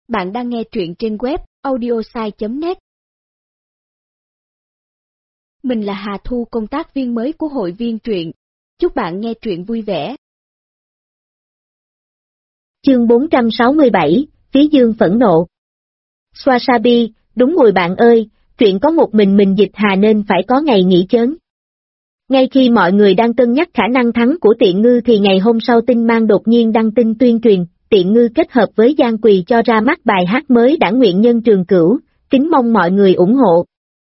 Bạn đang nghe truyện trên web audiosai.net. Mình là Hà Thu, công tác viên mới của hội viên truyện. Chúc bạn nghe truyện vui vẻ. Chương 467, Phí Dương phẫn nộ. Wasabi, đúng rồi bạn ơi, chuyện có một mình dịch Hà nên phải có ngày nghỉ chớn. Ngay khi mọi người đang cân nhắc khả năng thắng của Tiện Ngư thì ngày hôm sau Tinh Mang đột nhiên đăng tin tuyên truyền, Tiện Ngư kết hợp với Giang Quỳ cho ra mắt bài hát mới Đảng Nguyện Nhân Trường Cửu, kính mong mọi người ủng hộ.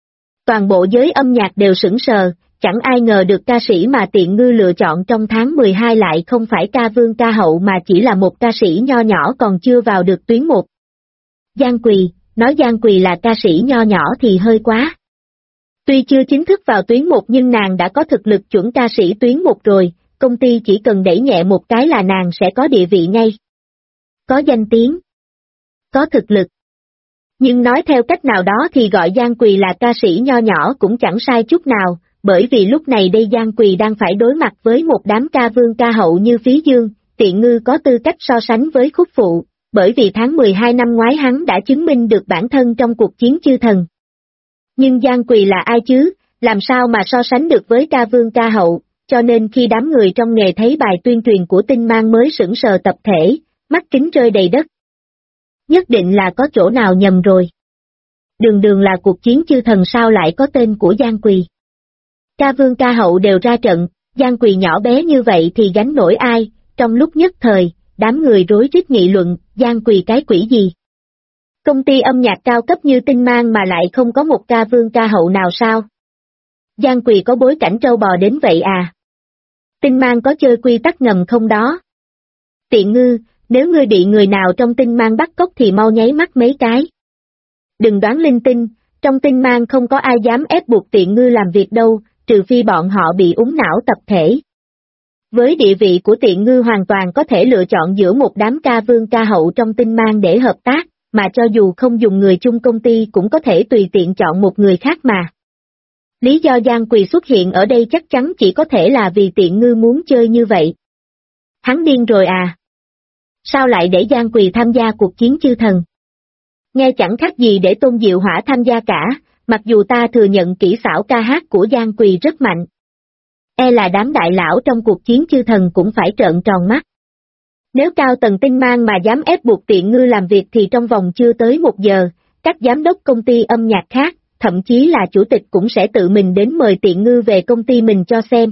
Toàn bộ giới âm nhạc đều sững sờ, chẳng ai ngờ được ca sĩ mà Tiện Ngư lựa chọn trong tháng 12 lại không phải ca vương ca hậu mà chỉ là một ca sĩ nho nhỏ còn chưa vào được tuyến 1. Giang Quỳ, nói Giang Quỳ là ca sĩ nho nhỏ thì hơi quá. Tuy chưa chính thức vào tuyến 1 nhưng nàng đã có thực lực chuẩn ca sĩ tuyến 1 rồi, công ty chỉ cần đẩy nhẹ một cái là nàng sẽ có địa vị ngay. Có danh tiếng, có thực lực. Nhưng nói theo cách nào đó thì gọi Giang Quỳ là ca sĩ nho nhỏ cũng chẳng sai chút nào, bởi vì lúc này đây Giang Quỳ đang phải đối mặt với một đám ca vương ca hậu như Phí Dương, Tiện Ngư có tư cách so sánh với khúc phụ, bởi vì tháng 12 năm ngoái hắn đã chứng minh được bản thân trong cuộc chiến chư thần. Nhưng Giang Quỳ là ai chứ, làm sao mà so sánh được với ca vương ca hậu, cho nên khi đám người trong nghề thấy bài tuyên truyền của Tinh Mang mới sững sờ tập thể, mắt kính rơi đầy đất. Nhất định là có chỗ nào nhầm rồi. Đường là cuộc chiến chư thần sao lại có tên của Giang Quỳ. Ca vương ca hậu đều ra trận, Giang Quỳ nhỏ bé như vậy thì gánh nổi ai, trong lúc nhất thời, đám người rối rít nghị luận, Giang Quỳ cái quỷ gì. Công ty âm nhạc cao cấp như Tinh Mang mà lại không có một ca vương ca hậu nào sao? Giang Quỳ có bối cảnh trâu bò đến vậy à? Tinh Mang có chơi quy tắc ngầm không đó? Tiện Ngư, nếu ngươi bị người nào trong Tinh Mang bắt cóc thì mau nháy mắt mấy cái. Đừng đoán linh tinh, trong Tinh Mang không có ai dám ép buộc Tiện Ngư làm việc đâu, trừ phi bọn họ bị úng não tập thể. Với địa vị của Tiện Ngư hoàn toàn có thể lựa chọn giữa một đám ca vương ca hậu trong Tinh Mang để hợp tác, mà cho dù không dùng người chung công ty cũng có thể tùy tiện chọn một người khác mà. Lý do Giang Quỳ xuất hiện ở đây chắc chắn chỉ có thể là vì Tiện Ngư muốn chơi như vậy. Hắn điên rồi à? Sao lại để Giang Quỳ tham gia cuộc chiến chư thần? Nghe chẳng khác gì để Tôn Diệu Hỏa tham gia cả, mặc dù ta thừa nhận kỹ xảo ca hát của Giang Quỳ rất mạnh. E là đám đại lão trong cuộc chiến chư thần cũng phải trợn tròn mắt. Nếu cao tầng Tinh Mang mà dám ép buộc Tiện Ngư làm việc thì trong vòng chưa tới 1 giờ, các giám đốc công ty âm nhạc khác, thậm chí là chủ tịch cũng sẽ tự mình đến mời Tiện Ngư về công ty mình cho xem.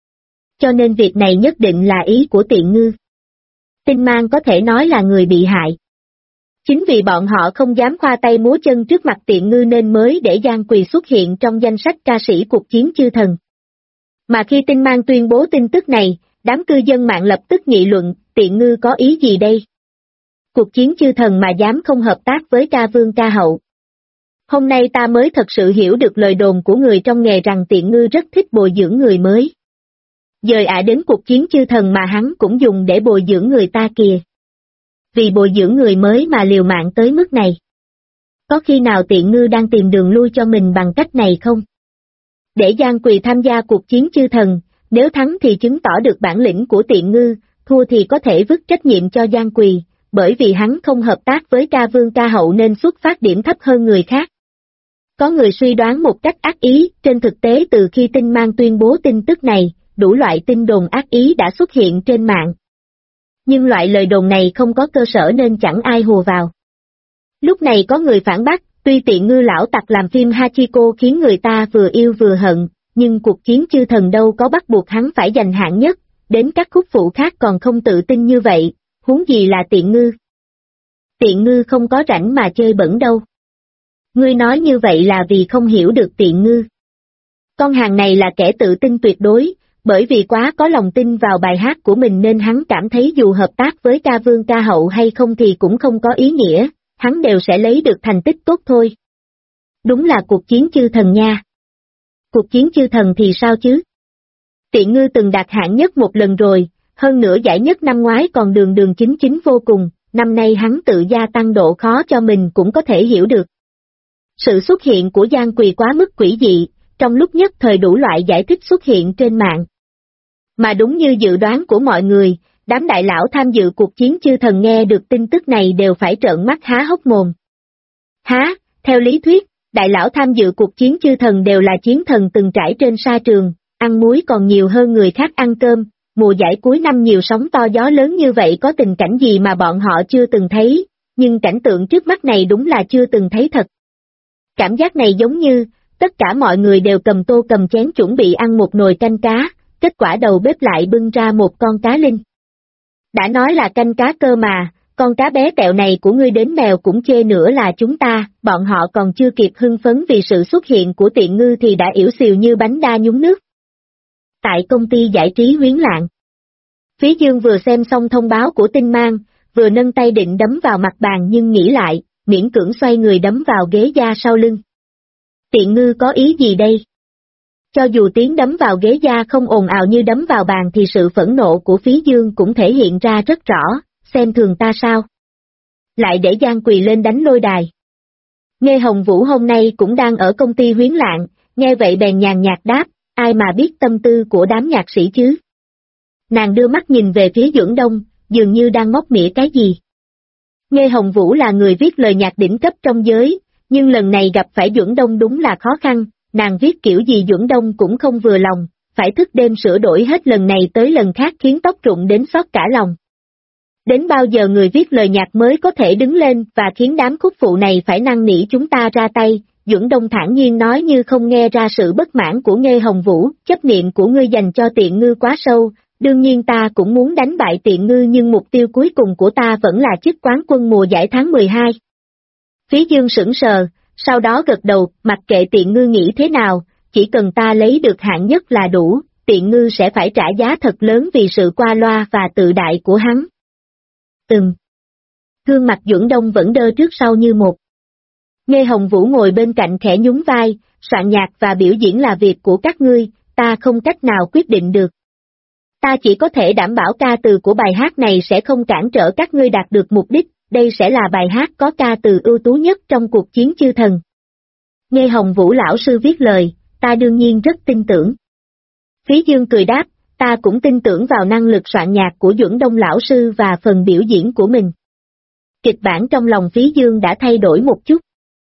Cho nên việc này nhất định là ý của Tiện Ngư. Tinh Mang có thể nói là người bị hại. Chính vì bọn họ không dám khoa tay múa chân trước mặt Tiện Ngư nên mới để Giang Quỳ xuất hiện trong danh sách ca sĩ cuộc chiến chư thần. Mà khi Tinh Mang tuyên bố tin tức này, đám cư dân mạng lập tức nghị luận, Tiện Ngư có ý gì đây? Cuộc chiến chư thần mà dám không hợp tác với ca vương ca hậu. Hôm nay ta mới thật sự hiểu được lời đồn của người trong nghề rằng Tiện Ngư rất thích bồi dưỡng người mới. Dời đến cuộc chiến chư thần mà hắn cũng dùng để bồi dưỡng người ta kìa. Vì bồi dưỡng người mới mà liều mạng tới mức này. Có khi nào Tiện Ngư đang tìm đường lui cho mình bằng cách này không? Để Giang Quỳ tham gia cuộc chiến chư thần, nếu thắng thì chứng tỏ được bản lĩnh của Tiện Ngư, thua thì có thể vứt trách nhiệm cho Giang Quỳ, bởi vì hắn không hợp tác với ca vương ca hậu nên xuất phát điểm thấp hơn người khác. Có người suy đoán một cách ác ý, trên thực tế từ khi Tinh Mang tuyên bố tin tức này, đủ loại tin đồn ác ý đã xuất hiện trên mạng. Nhưng loại lời đồn này không có cơ sở nên chẳng ai hùa vào. Lúc này có người phản bác, tuy Tiện Ngư lão tặc làm phim Hachiko khiến người ta vừa yêu vừa hận, nhưng cuộc chiến chư thần đâu có bắt buộc hắn phải giành hạng nhất, đến các khúc phụ khác còn không tự tin như vậy, huống gì là Tiện Ngư. Tiện Ngư không có rảnh mà chơi bẩn đâu. Ngươi nói như vậy là vì không hiểu được Tiện Ngư. Con hàng này là kẻ tự tin tuyệt đối, bởi vì quá có lòng tin vào bài hát của mình nên hắn cảm thấy dù hợp tác với ca vương ca hậu hay không thì cũng không có ý nghĩa, hắn đều sẽ lấy được thành tích tốt thôi. Đúng là cuộc chiến chư thần nha. Cuộc chiến chư thần thì sao chứ? Tiện Ngư từng đạt hạng nhất một lần rồi, hơn nữa giải nhất năm ngoái còn đường chính vô cùng, năm nay hắn tự gia tăng độ khó cho mình cũng có thể hiểu được. Sự xuất hiện của Giang Quỳ quá mức quỷ dị, trong lúc nhất thời đủ loại giải thích xuất hiện trên mạng. Mà đúng như dự đoán của mọi người, Đám đại lão tham dự cuộc chiến chư thần nghe được tin tức này đều phải trợn mắt há hốc mồm. Há, theo lý thuyết, đại lão tham dự cuộc chiến chư thần đều là chiến thần từng trải trên sa trường, ăn muối còn nhiều hơn người khác ăn cơm, mùa giải cuối năm nhiều sóng to gió lớn như vậy có tình cảnh gì mà bọn họ chưa từng thấy, nhưng cảnh tượng trước mắt này đúng là chưa từng thấy thật. Cảm giác này giống như, tất cả mọi người đều cầm tô cầm chén chuẩn bị ăn một nồi canh cá, kết quả đầu bếp lại bưng ra một con cá linh. Đã nói là canh cá cơ mà, con cá bé tẹo này của ngươi đến mèo cũng chê nữa là chúng ta, bọn họ còn chưa kịp hưng phấn vì sự xuất hiện của Tiện Ngư thì đã ỉu xìu như bánh đa nhúng nước. Tại công ty giải trí Huyến Lạng, Phí Dương vừa xem xong thông báo của Tinh Mang, vừa nâng tay định đấm vào mặt bàn nhưng nghĩ lại, miễn cưỡng xoay người đấm vào ghế da sau lưng. Tiện Ngư có ý gì đây? Cho dù tiếng đấm vào ghế da không ồn ào như đấm vào bàn thì sự phẫn nộ của Phí Dương cũng thể hiện ra rất rõ, xem thường ta sao? Lại để Giang Quỳ lên đánh lôi đài. Nghe Hồng Vũ hôm nay cũng đang ở công ty Huyến Lạng, nghe vậy bèn nhàn nhạt đáp, ai mà biết tâm tư của đám nhạc sĩ chứ? Nàng đưa mắt nhìn về phía Duẩn Đông, dường như đang móc mỉa cái gì. Nghe Hồng Vũ là người viết lời nhạc đỉnh cấp trong giới, nhưng lần này gặp phải Duẩn Đông đúng là khó khăn, nàng viết kiểu gì Duẩn Đông cũng không vừa lòng, phải thức đêm sửa đổi hết lần này tới lần khác khiến tóc rụng đến xót cả lòng. Đến bao giờ người viết lời nhạc mới có thể đứng lên và khiến đám khúc phụ này phải năn nỉ chúng ta ra tay, Duẩn Đông thản nhiên nói như không nghe ra sự bất mãn của Nghê Hồng Vũ, chấp niệm của ngươi dành cho Tiện Ngư quá sâu, đương nhiên ta cũng muốn đánh bại Tiện Ngư nhưng mục tiêu cuối cùng của ta vẫn là chức quán quân mùa giải tháng 12. Phí Dương sững sờ, sau đó gật đầu, mặc kệ Tiện Ngư nghĩ thế nào, chỉ cần ta lấy được hạng nhất là đủ, Tiện Ngư sẽ phải trả giá thật lớn vì sự qua loa và tự đại của hắn. Gương mặt Duẩn Đông vẫn đơ trước sau như một. Nghe Hồng Vũ ngồi bên cạnh khẽ nhún vai, soạn nhạc và biểu diễn là việc của các ngươi, ta không cách nào quyết định được. Ta chỉ có thể đảm bảo ca từ của bài hát này sẽ không cản trở các ngươi đạt được mục đích, đây sẽ là bài hát có ca từ ưu tú nhất trong cuộc chiến chư thần. Nghe Hồng Vũ lão sư viết lời, ta đương nhiên rất tin tưởng. Phí Dương cười đáp, ta cũng tin tưởng vào năng lực soạn nhạc của Duẩn Đông lão sư và phần biểu diễn của mình. Kịch bản trong lòng Phí Dương đã thay đổi một chút.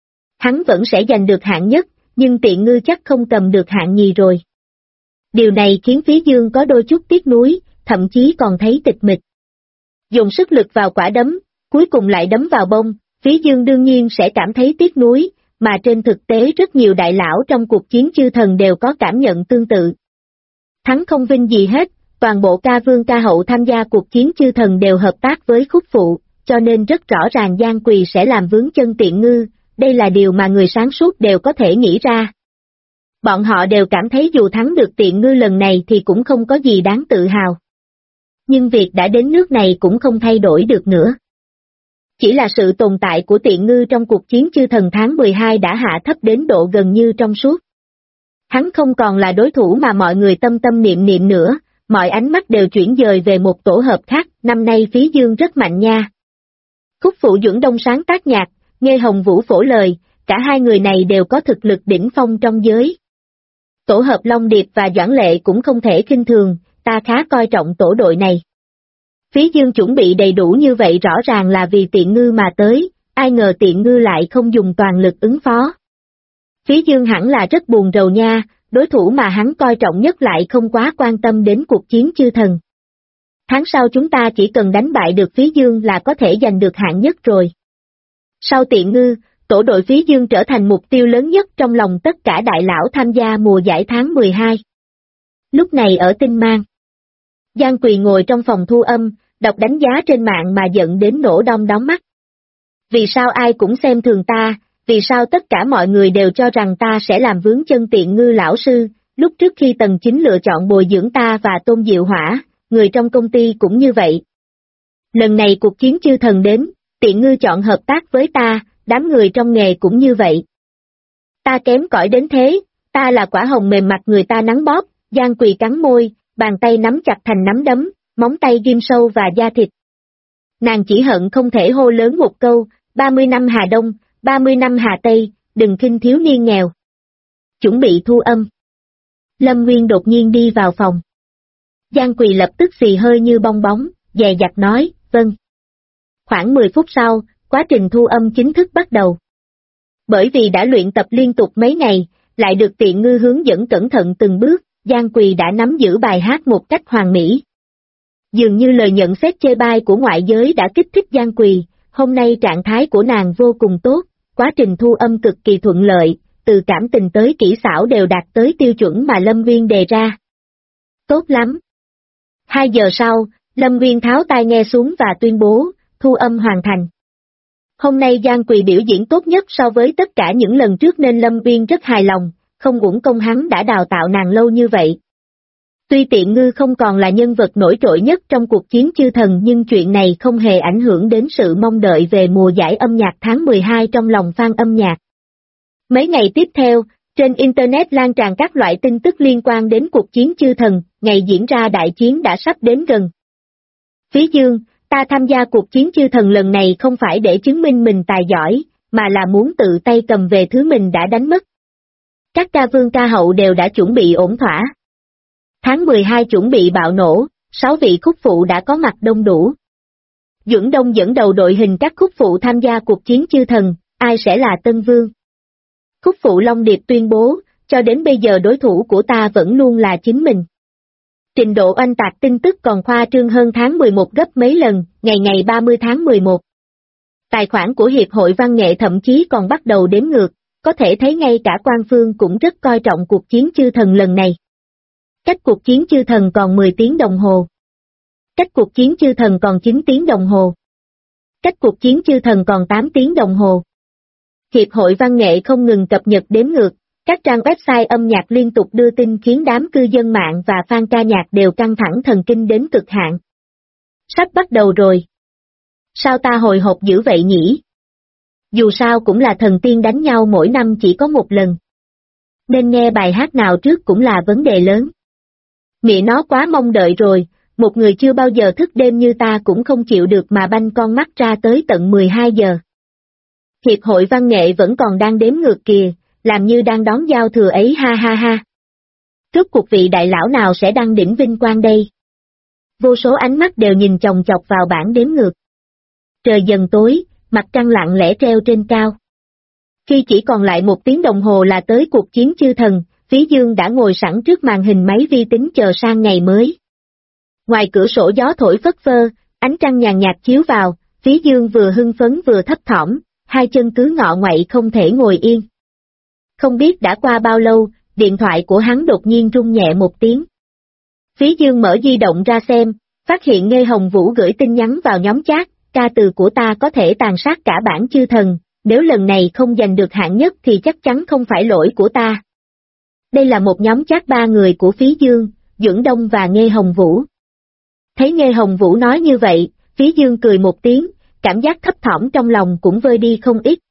Hắn vẫn sẽ giành được hạng nhất, nhưng Tiện Ngư chắc không cầm được hạng nhì rồi. Điều này khiến Phí Dương có đôi chút tiếc nuối, thậm chí còn thấy tịch mịch. Dùng sức lực vào quả đấm, cuối cùng lại đấm vào bông, Phí Dương đương nhiên sẽ cảm thấy tiếc nuối, mà trên thực tế rất nhiều đại lão trong cuộc chiến chư thần đều có cảm nhận tương tự. Thắng không vinh gì hết, toàn bộ ca vương ca hậu tham gia cuộc chiến chư thần đều hợp tác với khúc phụ, cho nên rất rõ ràng Giang Quỳ sẽ làm vướng chân Tiện Ngư, đây là điều mà người sáng suốt đều có thể nghĩ ra. Bọn họ đều cảm thấy dù thắng được Tiện Ngư lần này thì cũng không có gì đáng tự hào. Nhưng việc đã đến nước này cũng không thay đổi được nữa. Chỉ là sự tồn tại của Tiện Ngư trong cuộc chiến chư thần tháng 12 đã hạ thấp đến độ gần như trong suốt. Hắn không còn là đối thủ mà mọi người tâm tâm niệm niệm nữa, mọi ánh mắt đều chuyển dời về một tổ hợp khác, năm nay Phí Dương rất mạnh nha. Khúc phụ Duẩn Đông sáng tác nhạc, Nghe Hồng Vũ phổ lời, cả hai người này đều có thực lực đỉnh phong trong giới. Tổ hợp Long Điệp và Doãn Lệ cũng không thể khinh thường, ta khá coi trọng tổ đội này. Phí Dương chuẩn bị đầy đủ như vậy rõ ràng là vì Tiện Ngư mà tới, ai ngờ Tiện Ngư lại không dùng toàn lực ứng phó. Phí Dương hẳn là rất buồn rầu nha, đối thủ mà hắn coi trọng nhất lại không quá quan tâm đến cuộc chiến chư thần. Tháng sau chúng ta chỉ cần đánh bại được Phí Dương là có thể giành được hạng nhất rồi. Sau Tiện Ngư, tổ đội Phí Dương trở thành mục tiêu lớn nhất trong lòng tất cả đại lão tham gia mùa giải tháng 12. Lúc này ở Tinh Mang, Giang Quỳ ngồi trong phòng thu âm, đọc đánh giá trên mạng mà giận đến nổ đom đóm mắt. Vì sao ai cũng xem thường ta, vì sao tất cả mọi người đều cho rằng ta sẽ làm vướng chân Tiện Ngư lão sư, lúc trước khi Tần Chính lựa chọn bồi dưỡng ta và Tôn Diệu Hỏa, người trong công ty cũng như vậy. Lần này cuộc chiến chư thần đến, Tiện Ngư chọn hợp tác với ta, đám người trong nghề cũng như vậy. Ta kém cỏi đến thế, ta là quả hồng mềm mặt người ta nắng bóp, Giang Quỳ cắn môi, bàn tay nắm chặt thành nắm đấm, móng tay ghim sâu và da thịt. Nàng chỉ hận không thể hô lớn một câu, 30 năm Hà Đông, 30 năm Hà Tây, đừng khinh thiếu niên nghèo. Chuẩn bị thu âm. Lâm Nguyên đột nhiên đi vào phòng. Giang Quỳ lập tức xì hơi như bong bóng, dè dặt nói, vâng. Khoảng 10 phút sau, quá trình thu âm chính thức bắt đầu. Bởi vì đã luyện tập liên tục mấy ngày, lại được Tiện Ngư hướng dẫn cẩn thận từng bước, Giang Quỳ đã nắm giữ bài hát một cách hoàn mỹ. Dường như lời nhận xét chê bai của ngoại giới đã kích thích Giang Quỳ, hôm nay trạng thái của nàng vô cùng tốt, quá trình thu âm cực kỳ thuận lợi, từ cảm tình tới kỹ xảo đều đạt tới tiêu chuẩn mà Lâm Nguyên đề ra. Tốt lắm. 2 giờ sau, Lâm Nguyên tháo tai nghe xuống và tuyên bố, thu âm hoàn thành. Hôm nay Giang Quỳ biểu diễn tốt nhất so với tất cả những lần trước nên Lâm Nguyên rất hài lòng, không uổng công hắn đã đào tạo nàng lâu như vậy. Tuy Tiện Ngư không còn là nhân vật nổi trội nhất trong cuộc chiến chư thần nhưng chuyện này không hề ảnh hưởng đến sự mong đợi về mùa giải âm nhạc tháng 12 trong lòng fan âm nhạc. Mấy ngày tiếp theo, trên Internet lan tràn các loại tin tức liên quan đến cuộc chiến chư thần, ngày diễn ra đại chiến đã sắp đến gần. Phí Dương, ta tham gia cuộc chiến chư thần lần này không phải để chứng minh mình tài giỏi, mà là muốn tự tay cầm về thứ mình đã đánh mất. Các ca vương ca hậu đều đã chuẩn bị ổn thỏa. Tháng 12 chuẩn bị bạo nổ, 6 vị khúc phụ đã có mặt đông đủ. Duẩn Đông dẫn đầu đội hình các khúc phụ tham gia cuộc chiến chư thần, ai sẽ là Tân Vương? Khúc phụ Long Điệp tuyên bố, cho đến bây giờ đối thủ của ta vẫn luôn là chính mình. Trình độ oanh tạc tin tức còn khoa trương hơn tháng 11 gấp mấy lần, ngày 30 tháng 11. Tài khoản của Hiệp hội Văn nghệ thậm chí còn bắt đầu đếm ngược, có thể thấy ngay cả quan phương cũng rất coi trọng cuộc chiến chư thần lần này. Cách cuộc chiến chư thần còn 10 tiếng đồng hồ. Cách cuộc chiến chư thần còn 9 tiếng đồng hồ. Cách cuộc chiến chư thần còn 8 tiếng đồng hồ. Hiệp hội Văn nghệ không ngừng cập nhật đếm ngược, các trang website âm nhạc liên tục đưa tin khiến đám cư dân mạng và fan ca nhạc đều căng thẳng thần kinh đến cực hạn. Sắp bắt đầu rồi. Sao ta hồi hộp dữ vậy nhỉ? Dù sao cũng là thần tiên đánh nhau mỗi năm chỉ có một lần. Nên nghe bài hát nào trước cũng là vấn đề lớn. Mẹ nó quá mong đợi rồi, một người chưa bao giờ thức đêm như ta cũng không chịu được mà banh con mắt ra tới tận 12 giờ. Hiệp hội Văn nghệ vẫn còn đang đếm ngược kìa, làm như đang đón giao thừa ấy ha ha ha. Rốt cuộc vị đại lão nào sẽ đăng đỉnh vinh quang đây? Vô số ánh mắt đều nhìn chòng chọc vào bảng đếm ngược. Trời dần tối, mặt trăng lặng lẽ treo trên cao. Khi chỉ còn lại 1 tiếng đồng hồ là tới cuộc chiến chư thần, Phí Dương đã ngồi sẵn trước màn hình máy vi tính chờ sang ngày mới. Ngoài cửa sổ gió thổi phất phơ, ánh trăng nhàn nhạt chiếu vào, Phí Dương vừa hưng phấn vừa thấp thỏm, hai chân cứ ngọ nguậy không thể ngồi yên. Không biết đã qua bao lâu, điện thoại của hắn đột nhiên rung nhẹ một tiếng. Phí Dương mở di động ra xem, phát hiện Nghê Hồng Vũ gửi tin nhắn vào nhóm chat, ca từ của ta có thể tàn sát cả bảng chư thần, nếu lần này không giành được hạng nhất thì chắc chắn không phải lỗi của ta. Đây là một nhóm chat 3 người của Phí Dương, Duẩn Đông và Nghê Hồng Vũ. Thấy Nghê Hồng Vũ nói như vậy, Phí Dương cười một tiếng, cảm giác thấp thỏm trong lòng cũng vơi đi không ít.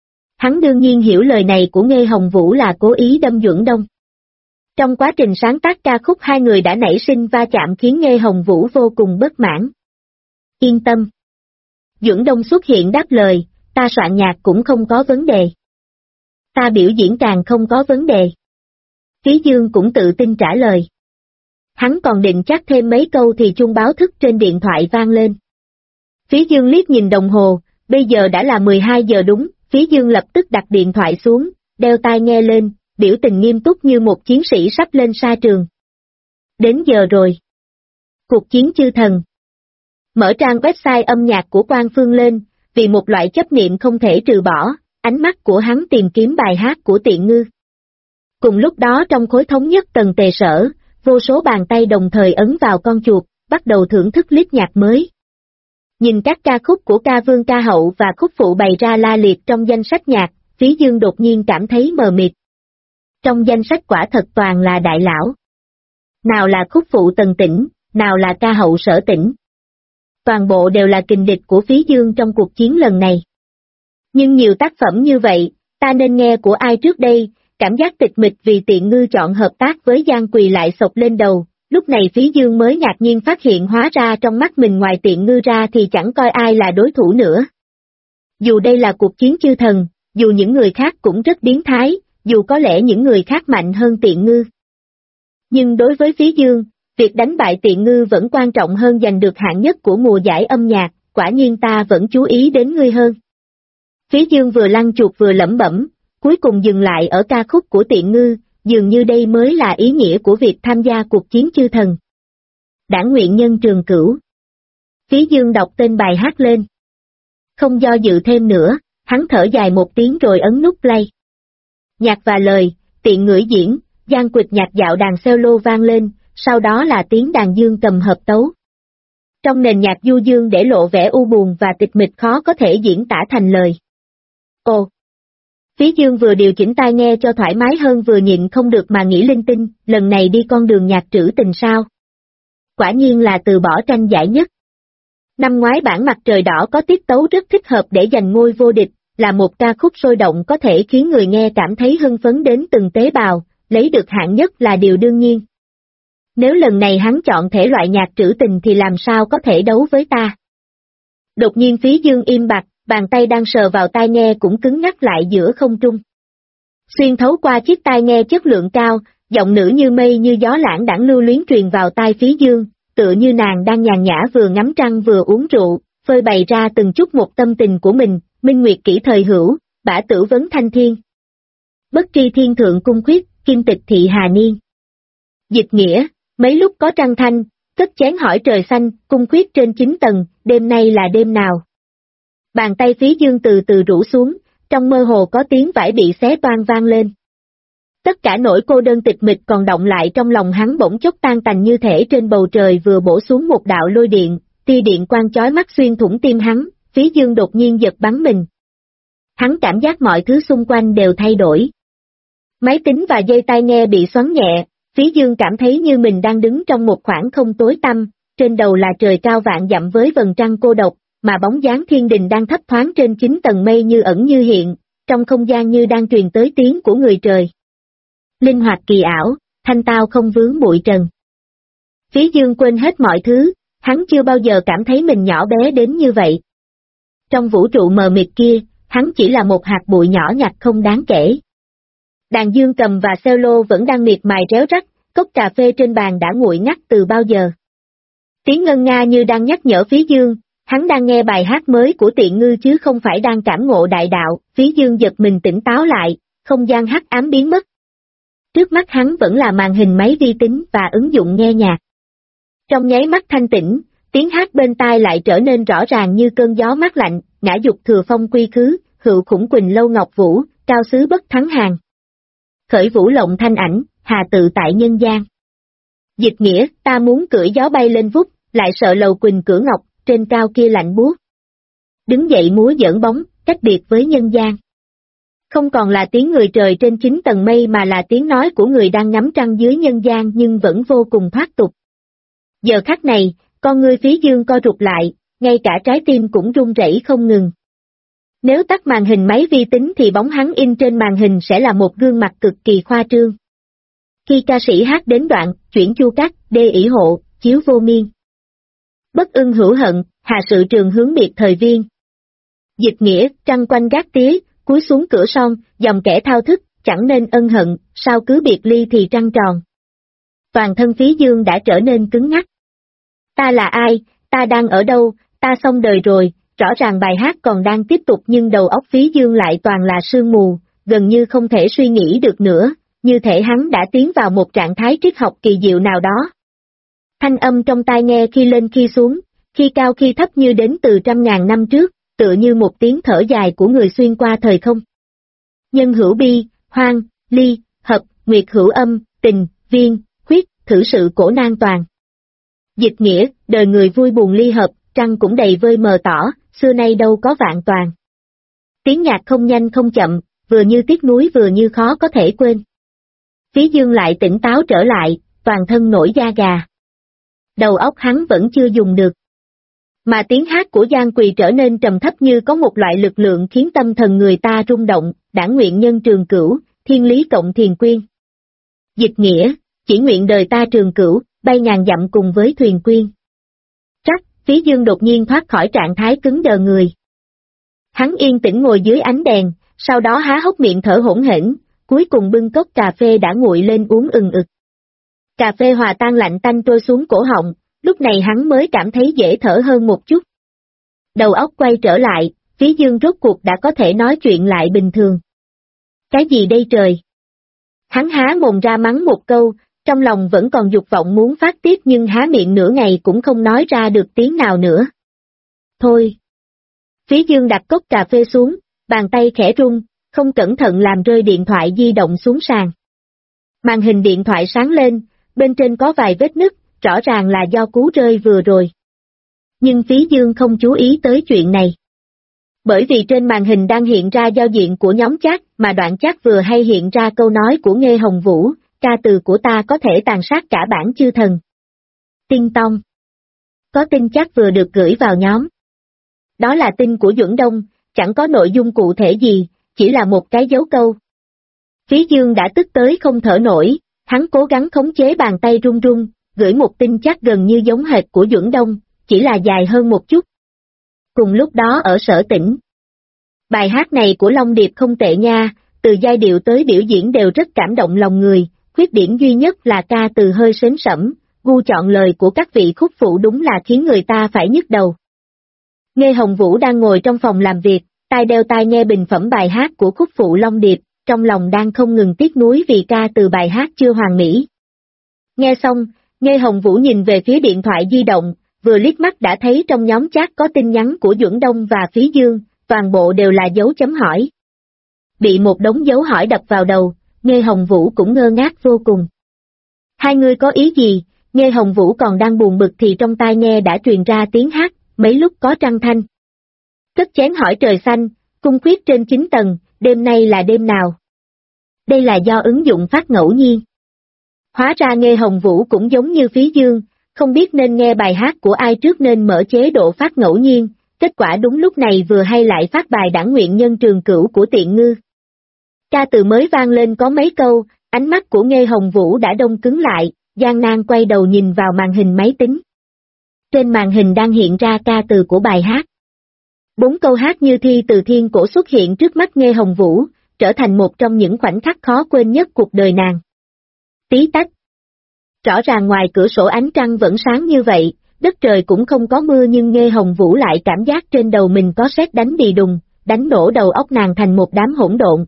Hắn đương nhiên hiểu lời này của Nghê Hồng Vũ là cố ý đâm Duẩn Đông. Trong quá trình sáng tác ca khúc hai người đã nảy sinh va chạm khiến Nghê Hồng Vũ vô cùng bất mãn. Yên tâm. Duẩn Đông xuất hiện đáp lời, ta soạn nhạc cũng không có vấn đề. Ta biểu diễn càng không có vấn đề. Phí Dương cũng tự tin trả lời. Hắn còn định chắc thêm mấy câu thì chuông báo thức trên điện thoại vang lên. Phí Dương liếc nhìn đồng hồ, bây giờ đã là 12 giờ đúng, Phí Dương lập tức đặt điện thoại xuống, đeo tai nghe lên, biểu tình nghiêm túc như một chiến sĩ sắp lên sa trường. Đến giờ rồi. Cuộc chiến chư thần. Mở trang website âm nhạc của Quan Phương lên, vì một loại chấp niệm không thể trừ bỏ, ánh mắt của hắn tìm kiếm bài hát của Tiện Ngư. Cùng lúc đó trong khối thống nhất tầng tề sở, vô số bàn tay đồng thời ấn vào con chuột, bắt đầu thưởng thức list nhạc mới. Nhìn các ca khúc của ca vương ca hậu và khúc phụ bày ra la liệt trong danh sách nhạc, Phí Dương đột nhiên cảm thấy mờ mịt. Trong danh sách quả thật toàn là đại lão. Nào là khúc phụ Tần Tĩnh, nào là ca hậu Sở Tĩnh. Toàn bộ đều là kình địch của Phí Dương trong cuộc chiến lần này. Nhưng nhiều tác phẩm như vậy, ta nên nghe của ai trước đây, cảm giác tịch mịch vì Tiện Ngư chọn hợp tác với Giang Quỳ lại sộc lên đầu. Lúc này Phí Dương mới ngạc nhiên phát hiện hóa ra trong mắt mình ngoài Tiện Ngư ra thì chẳng coi ai là đối thủ nữa. Dù đây là cuộc chiến chư thần, dù những người khác cũng rất biến thái, dù có lẽ những người khác mạnh hơn Tiện Ngư. Nhưng đối với Phí Dương, Việc đánh bại Tiện Ngư vẫn quan trọng hơn giành được hạng nhất của mùa giải âm nhạc, quả nhiên ta vẫn chú ý đến ngươi hơn. Phí Dương vừa lăn chuột vừa lẩm bẩm, cuối cùng dừng lại ở ca khúc của Tiện Ngư, dường như đây mới là ý nghĩa của việc tham gia cuộc chiến chư thần. Đảng nguyện nhân Trường Cửu. Phí Dương đọc tên bài hát lên. Không do dự thêm nữa, hắn thở dài một tiếng rồi ấn nút play. Nhạc và lời, Tiện Ngữ diễn, Giang Quịch nhạc dạo đàn cello vang lên, sau đó là tiếng đàn dương cầm hợp tấu. Trong nền nhạc du dương để lộ vẻ u buồn và tịch mịch khó có thể diễn tả thành lời. Ồ! Phí Dương vừa điều chỉnh tai nghe cho thoải mái hơn vừa nhịn không được mà nghĩ linh tinh, lần này đi con đường nhạc trữ tình sao? Quả nhiên là từ bỏ tranh giải nhất. Năm ngoái bản Mặt Trời Đỏ có tiết tấu rất thích hợp để giành ngôi vô địch, là một ca khúc sôi động có thể khiến người nghe cảm thấy hưng phấn đến từng tế bào, lấy được hạng nhất là điều đương nhiên. Nếu lần này hắn chọn thể loại nhạc trữ tình thì làm sao có thể đấu với ta? Đột nhiên Phí Dương im bặt, bàn tay đang sờ vào tai nghe cũng cứng ngắc lại giữa không trung. Xuyên thấu qua chiếc tai nghe chất lượng cao, giọng nữ như mây như gió lãng đãng lưu luyến truyền vào tai Phí Dương, tựa như nàng đang nhàn nhã vừa ngắm trăng vừa uống rượu, phơi bày ra từng chút một tâm tình của mình, minh nguyệt kỷ thời hữu, bả tử vấn thanh thiên. Bất tri thiên thượng cung khuyết, kim tịch thị hà niên. Dịch nghĩa, mấy lúc có trăng thanh, cất chén hỏi trời xanh, cung khuyết trên 9 tầng, đêm nay là đêm nào? Bàn tay Phí Dương từ từ rũ xuống, trong mơ hồ có tiếng vải bị xé toang vang lên. Tất cả nỗi cô đơn tịch mịch còn động lại trong lòng hắn bỗng chốc tan tành như thể trên bầu trời vừa bổ xuống một đạo lôi điện, tia điện quang chói mắt xuyên thủng tim hắn, Phí Dương đột nhiên giật bắn mình. Hắn cảm giác mọi thứ xung quanh đều thay đổi. Máy tính và dây tai nghe bị xoắn nhẹ, Phí Dương cảm thấy như mình đang đứng trong một khoảng không tối tăm, trên đầu là trời cao vạn dặm với vầng trăng cô độc, mà bóng dáng thiên đình đang thấp thoáng trên 9 tầng mây như ẩn như hiện, trong không gian như đang truyền tới tiếng của người trời. Linh hoạt kỳ ảo, thanh tao không vướng bụi trần. Phí Dương quên hết mọi thứ, hắn chưa bao giờ cảm thấy mình nhỏ bé đến như vậy. Trong vũ trụ mờ mịt kia, hắn chỉ là một hạt bụi nhỏ nhặt không đáng kể. Đàn dương cầm và cello vẫn đang miệt mài réo rắt, cốc cà phê trên bàn đã nguội ngắt từ bao giờ. Tiếng ngân nga như đang nhắc nhở Phí Dương, hắn đang nghe bài hát mới của Tiện Ngư chứ không phải đang cảm ngộ đại đạo. Phí Dương giật mình tỉnh táo lại, không gian hắc ám biến mất. Trước mắt hắn vẫn là màn hình máy vi tính và ứng dụng nghe nhạc. Trong nháy mắt thanh tĩnh, tiếng hát bên tai lại trở nên rõ ràng như cơn gió mát lạnh, ngã dục thừa phong quy khứ, hữu khủng quỳnh lâu ngọc vũ, cao xứ bất thắng hàng. Khởi vũ lộng thanh ảnh, hà tự tại nhân gian. Dịch nghĩa, ta muốn cưỡi gió bay lên vút, lại sợ lầu quỳnh cửa ngọc, trên cao kia lạnh buốt. Đứng dậy múa giỡn bóng, cách biệt với nhân gian. Không còn là tiếng người trời trên 9 tầng mây mà là tiếng nói của người đang ngắm trăng dưới nhân gian nhưng vẫn vô cùng thoát tục. Giờ khắc này, con ngươi Phí Dương co rụt lại, ngay cả trái tim cũng run rẩy không ngừng. Nếu tắt màn hình máy vi tính thì bóng hắn in trên màn hình sẽ là một gương mặt cực kỳ khoa trương. Khi ca sĩ hát đến đoạn, chuyển chu cắt, đê ỷ hộ, chiếu vô miên. Bất ưng hữu hận, hà sự trường hướng biệt thời viên. Dịch nghĩa, trăng quanh gác tía, cúi xuống cửa son, dòng kẻ thao thức, chẳng nên ân hận, sao cứ biệt ly thì trăng tròn. Toàn thân Phí Dương đã trở nên cứng ngắc. Ta là ai, ta đang ở đâu, ta xong đời rồi, rõ ràng bài hát còn đang tiếp tục nhưng đầu óc Phí Dương lại toàn là sương mù, gần như không thể suy nghĩ được nữa, như thể hắn đã tiến vào một trạng thái triết học kỳ diệu nào đó. Thanh âm trong tai nghe khi lên khi xuống, khi cao khi thấp như đến từ trăm ngàn năm trước, tựa như một tiếng thở dài của người xuyên qua thời không. Nhân hữu bi, hoang, ly, hợp, nguyệt hữu âm, tình, viên, khuyết, thử sự cổ nan toàn. Dịch nghĩa, đời người vui buồn ly hợp, trăng cũng đầy vơi mờ tỏ, xưa nay đâu có vạn toàn. Tiếng nhạc không nhanh không chậm, vừa như tiếc nuối vừa như khó có thể quên. Phí Dương lại tỉnh táo trở lại, toàn thân nổi da gà. Đầu óc hắn vẫn chưa dùng được. Mà tiếng hát của Giang Quỳ trở nên trầm thấp như có một loại lực lượng khiến tâm thần người ta rung động, đảng nguyện nhân Trường Cửu, thiên lý cộng thiền quyên. Dịch nghĩa, chỉ nguyện đời ta Trường Cửu, bay ngàn dặm cùng với thuyền quyên. Trắc, Phí Dương đột nhiên thoát khỏi trạng thái cứng đờ người. Hắn yên tĩnh ngồi dưới ánh đèn, sau đó há hốc miệng thở hổn hển, cuối cùng bưng cốc cà phê đã nguội lên uống ừng ực. Cà phê hòa tan lạnh tanh trôi xuống cổ họng, lúc này hắn mới cảm thấy dễ thở hơn một chút. Đầu óc quay trở lại, Phí Dương rốt cuộc đã có thể nói chuyện lại bình thường. Cái gì đây trời? Hắn há mồm ra mắng một câu, trong lòng vẫn còn dục vọng muốn phát tiết nhưng há miệng nửa ngày cũng không nói ra được tiếng nào nữa. Thôi! Phí Dương đặt cốc cà phê xuống, bàn tay khẽ rung, không cẩn thận làm rơi điện thoại di động xuống sàn. Màn hình điện thoại sáng lên, bên trên có vài vết nứt, rõ ràng là do cú rơi vừa rồi. Nhưng Phí Dương không chú ý tới chuyện này. Bởi vì trên màn hình đang hiện ra giao diện của nhóm chat, mà đoạn chat vừa hay hiện ra câu nói của Nghê Hồng Vũ, ca từ của ta có thể tàn sát cả bản chư thần. Tinh tông. Có tin chat vừa được gửi vào nhóm. Đó là tin của Duẩn Đông, chẳng có nội dung cụ thể gì, chỉ là một cái dấu câu. Phí Dương đã tức tới không thở nổi, hắn cố gắng khống chế bàn tay run run, gửi một tin chat gần như giống hệt của Duẩn Đông, chỉ là dài hơn một chút. Cùng lúc đó ở Sở Tỉnh. Bài hát này của Long Điệp không tệ nha, từ giai điệu tới biểu diễn đều rất cảm động lòng người, khuyết điểm duy nhất là ca từ hơi sến sẩm, gu chọn lời của các vị khúc phụ đúng là khiến người ta phải nhức đầu. Nghê Hồng Vũ đang ngồi trong phòng làm việc, tai đeo tai nghe bình phẩm bài hát của khúc phụ Long Điệp, trong lòng đang không ngừng tiếc nuối vì ca từ bài hát chưa hoàn mỹ. Nghe xong, Nghê Hồng Vũ nhìn về phía điện thoại di động, vừa liếc mắt đã thấy trong nhóm chat có tin nhắn của Duẩn Đông và Phí Dương, toàn bộ đều là dấu chấm hỏi. Bị một đống dấu hỏi đập vào đầu, Nghê Hồng Vũ cũng ngơ ngác vô cùng. Hai người có ý gì? Nghê Hồng Vũ còn đang buồn bực thì trong tai nghe đã truyền ra tiếng hát, mấy lúc có trăng thanh. Cất chén hỏi trời xanh, cung khuyết trên 9 tầng, đêm nay là đêm nào? Đây là do ứng dụng phát ngẫu nhiên. Hóa ra Nghê Hồng Vũ cũng giống như Phí Dương, không biết nên nghe bài hát của ai trước nên mở chế độ phát ngẫu nhiên, kết quả đúng lúc này vừa hay lại phát bài Đảng Nguyện Nhân Trường Cửu của Tiện Ngư. Ca từ mới vang lên có mấy câu, ánh mắt của Nghê Hồng Vũ đã đông cứng lại, gian nan quay đầu nhìn vào màn hình máy tính. Trên màn hình đang hiện ra ca từ của bài hát. 4 câu hát như thi từ thiên cổ xuất hiện trước mắt Nghê Hồng Vũ, trở thành một trong những khoảnh khắc khó quên nhất cuộc đời nàng. Tí tách. Rõ ràng ngoài cửa sổ ánh trăng vẫn sáng như vậy, đất trời cũng không có mưa nhưng Nghê Hồng Vũ lại cảm giác trên đầu mình có sét đánh đì đùng, đánh nổ đầu óc nàng thành một đám hỗn độn.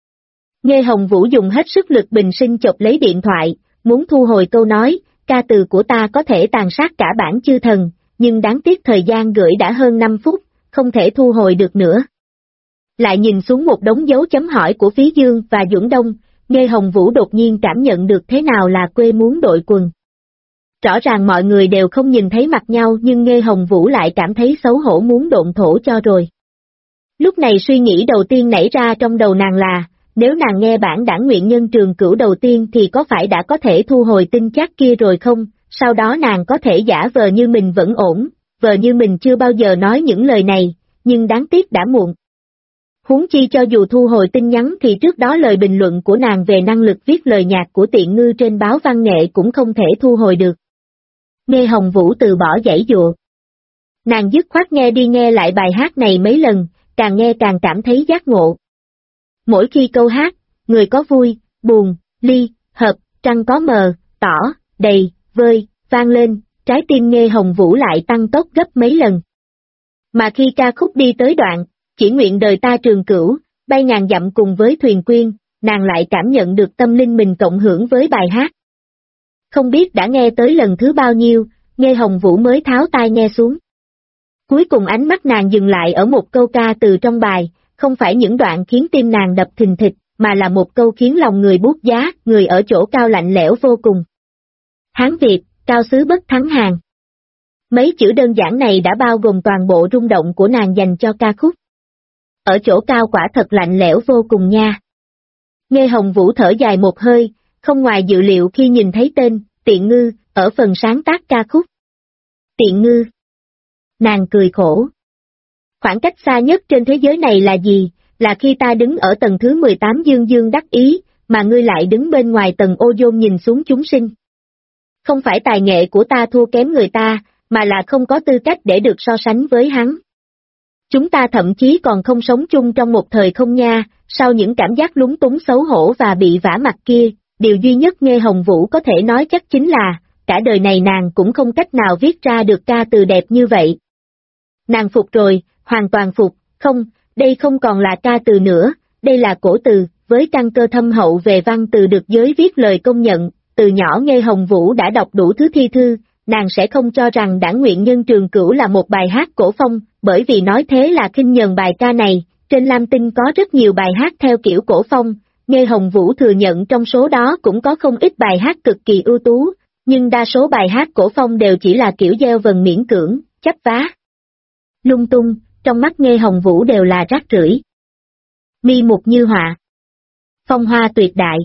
Nghê Hồng Vũ dùng hết sức lực bình sinh chộp lấy điện thoại, muốn thu hồi câu nói, ca từ của ta có thể tàn sát cả bản chư thần, nhưng đáng tiếc thời gian gửi đã hơn 5 phút, không thể thu hồi được nữa. Lại nhìn xuống một đống dấu chấm hỏi của Phí Dương và Duẩn Đông, Nghê Hồng Vũ đột nhiên cảm nhận được thế nào là quê muốn đội quần. Rõ ràng mọi người đều không nhìn thấy mặt nhau nhưng Nghê Hồng Vũ lại cảm thấy xấu hổ muốn độn thổ cho rồi. Lúc này suy nghĩ đầu tiên nảy ra trong đầu nàng là, nếu nàng nghe bản Đảng Nguyện Nhân Trường Cửu đầu tiên thì có phải đã có thể thu hồi tin chat kia rồi không, sau đó nàng có thể giả vờ như mình vẫn ổn, vờ như mình chưa bao giờ nói những lời này, nhưng đáng tiếc đã muộn. Huống chi cho dù thu hồi tin nhắn thì trước đó lời bình luận của nàng về năng lực viết lời nhạc của Tiện Ngư trên báo văn nghệ cũng không thể thu hồi được. Nghê Hồng Vũ từ bỏ giãy dụa. Nàng dứt khoát nghe đi nghe lại bài hát này mấy lần, càng nghe càng cảm thấy giác ngộ. Mỗi khi câu hát, người có vui, buồn, ly, hợp, trăng có mờ, tỏ, đầy, vơi, vang lên, trái tim Nghê Hồng Vũ lại tăng tốc gấp mấy lần. Mà khi ca khúc đi tới đoạn, chỉ nguyện đời ta trường cửu, bay ngàn dặm cùng với thuyền quyên, nàng lại cảm nhận được tâm linh mình cộng hưởng với bài hát. Không biết đã nghe tới lần thứ bao nhiêu, Nghê Hồng Vũ mới tháo tai nghe xuống. Cuối cùng ánh mắt nàng dừng lại ở một câu ca từ trong bài, không phải những đoạn khiến tim nàng đập thình thịch, mà là một câu khiến lòng người buốt giá, người ở chỗ cao lạnh lẽo vô cùng. Hán Việt, cao xứ bất thắng Hàn. Mấy chữ đơn giản này đã bao gồm toàn bộ rung động của nàng dành cho ca khúc. Ở chỗ cao quả thật lạnh lẽo vô cùng nha. Nghê Hồng Vũ thở dài một hơi, không ngoài dự liệu khi nhìn thấy tên, Tiện Ngư, ở phần sáng tác ca khúc. Tiện Ngư. Nàng cười khổ. Khoảng cách xa nhất trên thế giới này là gì, là khi ta đứng ở tầng thứ 18 dương dương đắc ý, mà ngươi lại đứng bên ngoài tầng ô dôn nhìn xuống chúng sinh. Không phải tài nghệ của ta thua kém người ta, mà là không có tư cách để được so sánh với hắn. Chúng ta thậm chí còn không sống chung trong một thời không nha, sau những cảm giác lúng túng xấu hổ và bị vả mặt kia, điều duy nhất Nghê Hồng Vũ có thể nói chắc chính là, cả đời này nàng cũng không cách nào viết ra được ca từ đẹp như vậy. Nàng phục rồi, hoàn toàn phục, không, đây không còn là ca từ nữa, đây là cổ từ, với căn cơ thâm hậu về văn từ được giới viết lời công nhận, từ nhỏ Nghê Hồng Vũ đã đọc đủ thứ thi thư, nàng sẽ không cho rằng Đảng Nguyện Nhân Trường Cửu là một bài hát cổ phong, bởi vì nói thế là khinh nhờn bài ca này, trên Lam Tinh có rất nhiều bài hát theo kiểu cổ phong, Nghê Hồng Vũ thừa nhận trong số đó cũng có không ít bài hát cực kỳ ưu tú, nhưng đa số bài hát cổ phong đều chỉ là kiểu gieo vần miễn cưỡng, chấp vá. Lung tung, trong mắt Nghê Hồng Vũ đều là rác rưởi. Mi mục như họa. Phong hoa tuyệt đại.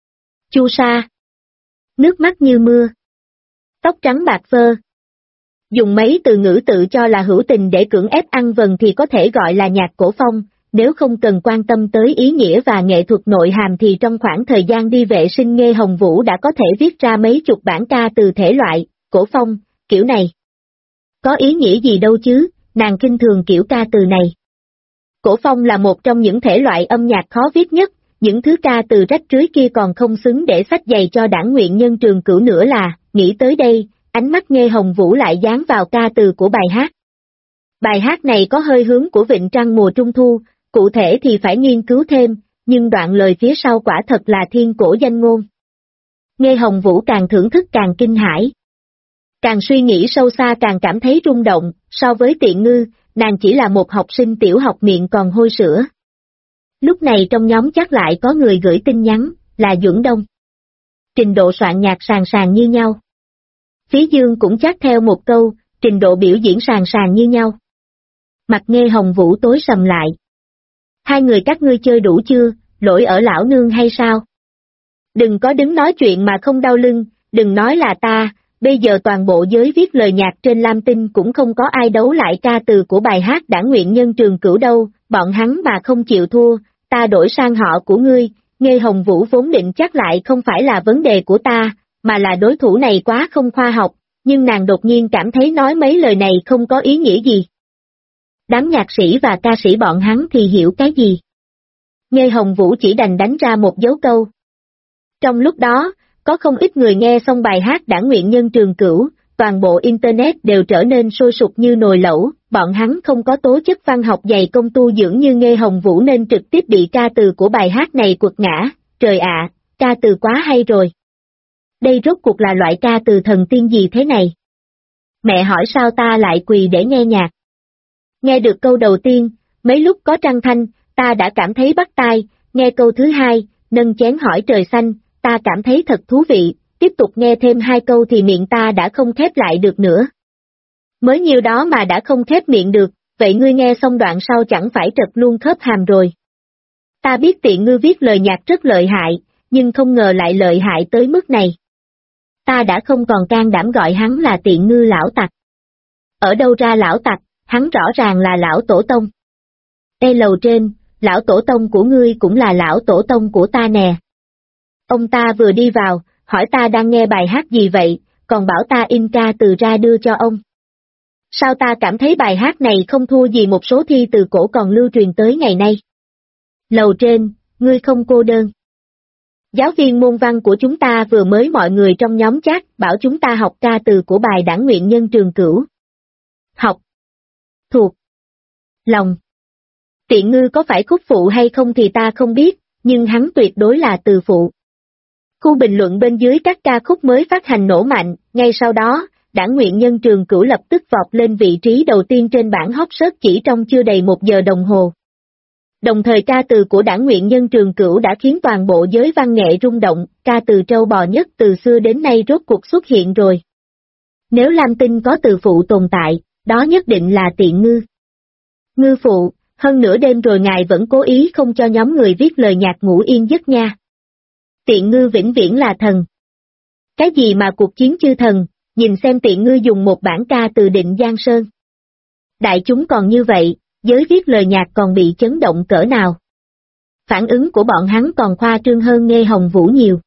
Chu sa. Nước mắt như mưa. Tóc trắng bạc phơ. Dùng mấy từ ngữ tự cho là hữu tình để cưỡng ép ăn vần thì có thể gọi là nhạc cổ phong, nếu không cần quan tâm tới ý nghĩa và nghệ thuật nội hàm thì trong khoảng thời gian đi vệ sinh Nghê Hồng Vũ đã có thể viết ra mấy chục bản ca từ thể loại, cổ phong, kiểu này. Có ý nghĩa gì đâu chứ, nàng kinh thường kiểu ca từ này. Cổ phong là một trong những thể loại âm nhạc khó viết nhất, những thứ ca từ rách rưới kia còn không xứng để sách giày cho Đảng Nguyện Nhân Trường Cửu nữa là, nghĩ tới đây, ánh mắt Nghê Hồng Vũ lại dán vào ca từ của bài hát. Bài hát này có hơi hướng của Vịnh Trăng mùa trung thu, cụ thể thì phải nghiên cứu thêm, nhưng đoạn lời phía sau quả thật là thiên cổ danh ngôn. Nghê Hồng Vũ càng thưởng thức càng kinh hãi. Càng suy nghĩ sâu xa càng cảm thấy rung động, so với Tiện Ngư, nàng chỉ là một học sinh tiểu học miệng còn hôi sữa. Lúc này trong nhóm chắc lại có người gửi tin nhắn, là Duẩn Đông. Trình độ soạn nhạc sàn sàn như nhau. Phía Dương cũng chắc theo một câu, trình độ biểu diễn sàn sàn như nhau. Mặt Nghê Hồng Vũ tối sầm lại. Hai người các ngươi chơi đủ chưa, lỗi ở lão nương hay sao? Đừng có đứng nói chuyện mà không đau lưng, đừng nói là ta, bây giờ toàn bộ giới viết lời nhạc trên Lam Tinh cũng không có ai đấu lại ca từ của bài hát Đảng Nguyện Nhân Trường Cửu đâu, bọn hắn mà không chịu thua, ta đổi sang họ của ngươi. Nghê Hồng Vũ vốn định chắc lại không phải là vấn đề của ta, mà là đối thủ này quá không khoa học, nhưng nàng đột nhiên cảm thấy nói mấy lời này không có ý nghĩa gì. Đám nhạc sĩ và ca sĩ bọn hắn thì hiểu cái gì? Nghê Hồng Vũ chỉ đành đánh ra một dấu câu. Trong lúc đó, có không ít người nghe xong bài hát Đảng Nguyện Nhân Trường Cửu, toàn bộ Internet đều trở nên sôi sục như nồi lẩu, bọn hắn không có tố chất văn học dày công tu dưỡng như Nghê Hồng Vũ nên trực tiếp bị ca từ của bài hát này quật ngã, trời ạ, ca từ quá hay rồi. Đây rốt cuộc là loại ca từ thần tiên gì thế này? Mẹ hỏi sao ta lại quỳ để nghe nhạc? Nghe được câu đầu tiên, mấy lúc có trăng thanh, ta đã cảm thấy bắt tai, nghe câu thứ hai, nâng chén hỏi trời xanh, ta cảm thấy thật thú vị, tiếp tục nghe thêm hai câu thì miệng ta đã không khép lại được nữa. Mới nhiêu đó mà đã không khép miệng được, vậy ngươi nghe xong đoạn sau chẳng phải trật luôn khớp hàm rồi. Ta biết Tiện Ngư viết lời nhạc rất lợi hại, nhưng không ngờ lại lợi hại tới mức này. Ta đã không còn can đảm gọi hắn là Tiện Ngư lão tặc. Ở đâu ra lão tặc, hắn rõ ràng là lão tổ tông. Ê lầu trên, lão tổ tông của ngươi cũng là lão tổ tông của ta nè. Ông ta vừa đi vào, hỏi ta đang nghe bài hát gì vậy, còn bảo ta in ca từ ra đưa cho ông. Sao ta cảm thấy bài hát này không thua gì một số thi từ cổ còn lưu truyền tới ngày nay. Lầu trên, ngươi không cô đơn. Giáo viên môn văn của chúng ta vừa mới mọi người trong nhóm chat bảo chúng ta học ca từ của bài Đảng Nguyện Nhân Trường Cửu. Học. Thuộc. Lòng. Tiện Ngư có phải khúc phụ hay không thì ta không biết, nhưng hắn tuyệt đối là từ phụ. Khu bình luận bên dưới các ca khúc mới phát hành nổ mạnh, ngay sau đó, Đảng Nguyện Nhân Trường Cửu lập tức vọt lên vị trí đầu tiên trên bảng hot search chỉ trong chưa đầy 1 giờ đồng hồ. Đồng thời ca từ của Đảng Nguyện Nhân Trường Cửu đã khiến toàn bộ giới văn nghệ rung động, ca từ trâu bò nhất từ xưa đến nay rốt cuộc xuất hiện rồi. Nếu Lam Tinh có từ phụ tồn tại, đó nhất định là Tiện Ngư. Ngư phụ, hơn nửa đêm rồi ngài vẫn cố ý không cho nhóm người viết lời nhạc ngủ yên giấc nha. Tiện Ngư vĩnh viễn là thần. Cái gì mà cuộc chiến chư thần, nhìn xem Tiện Ngư dùng một bản ca từ Định Giang Sơn. Đại chúng còn như vậy, giới viết lời nhạc còn bị chấn động cỡ nào. Phản ứng của bọn hắn còn khoa trương hơn Nghê Hồng Vũ nhiều.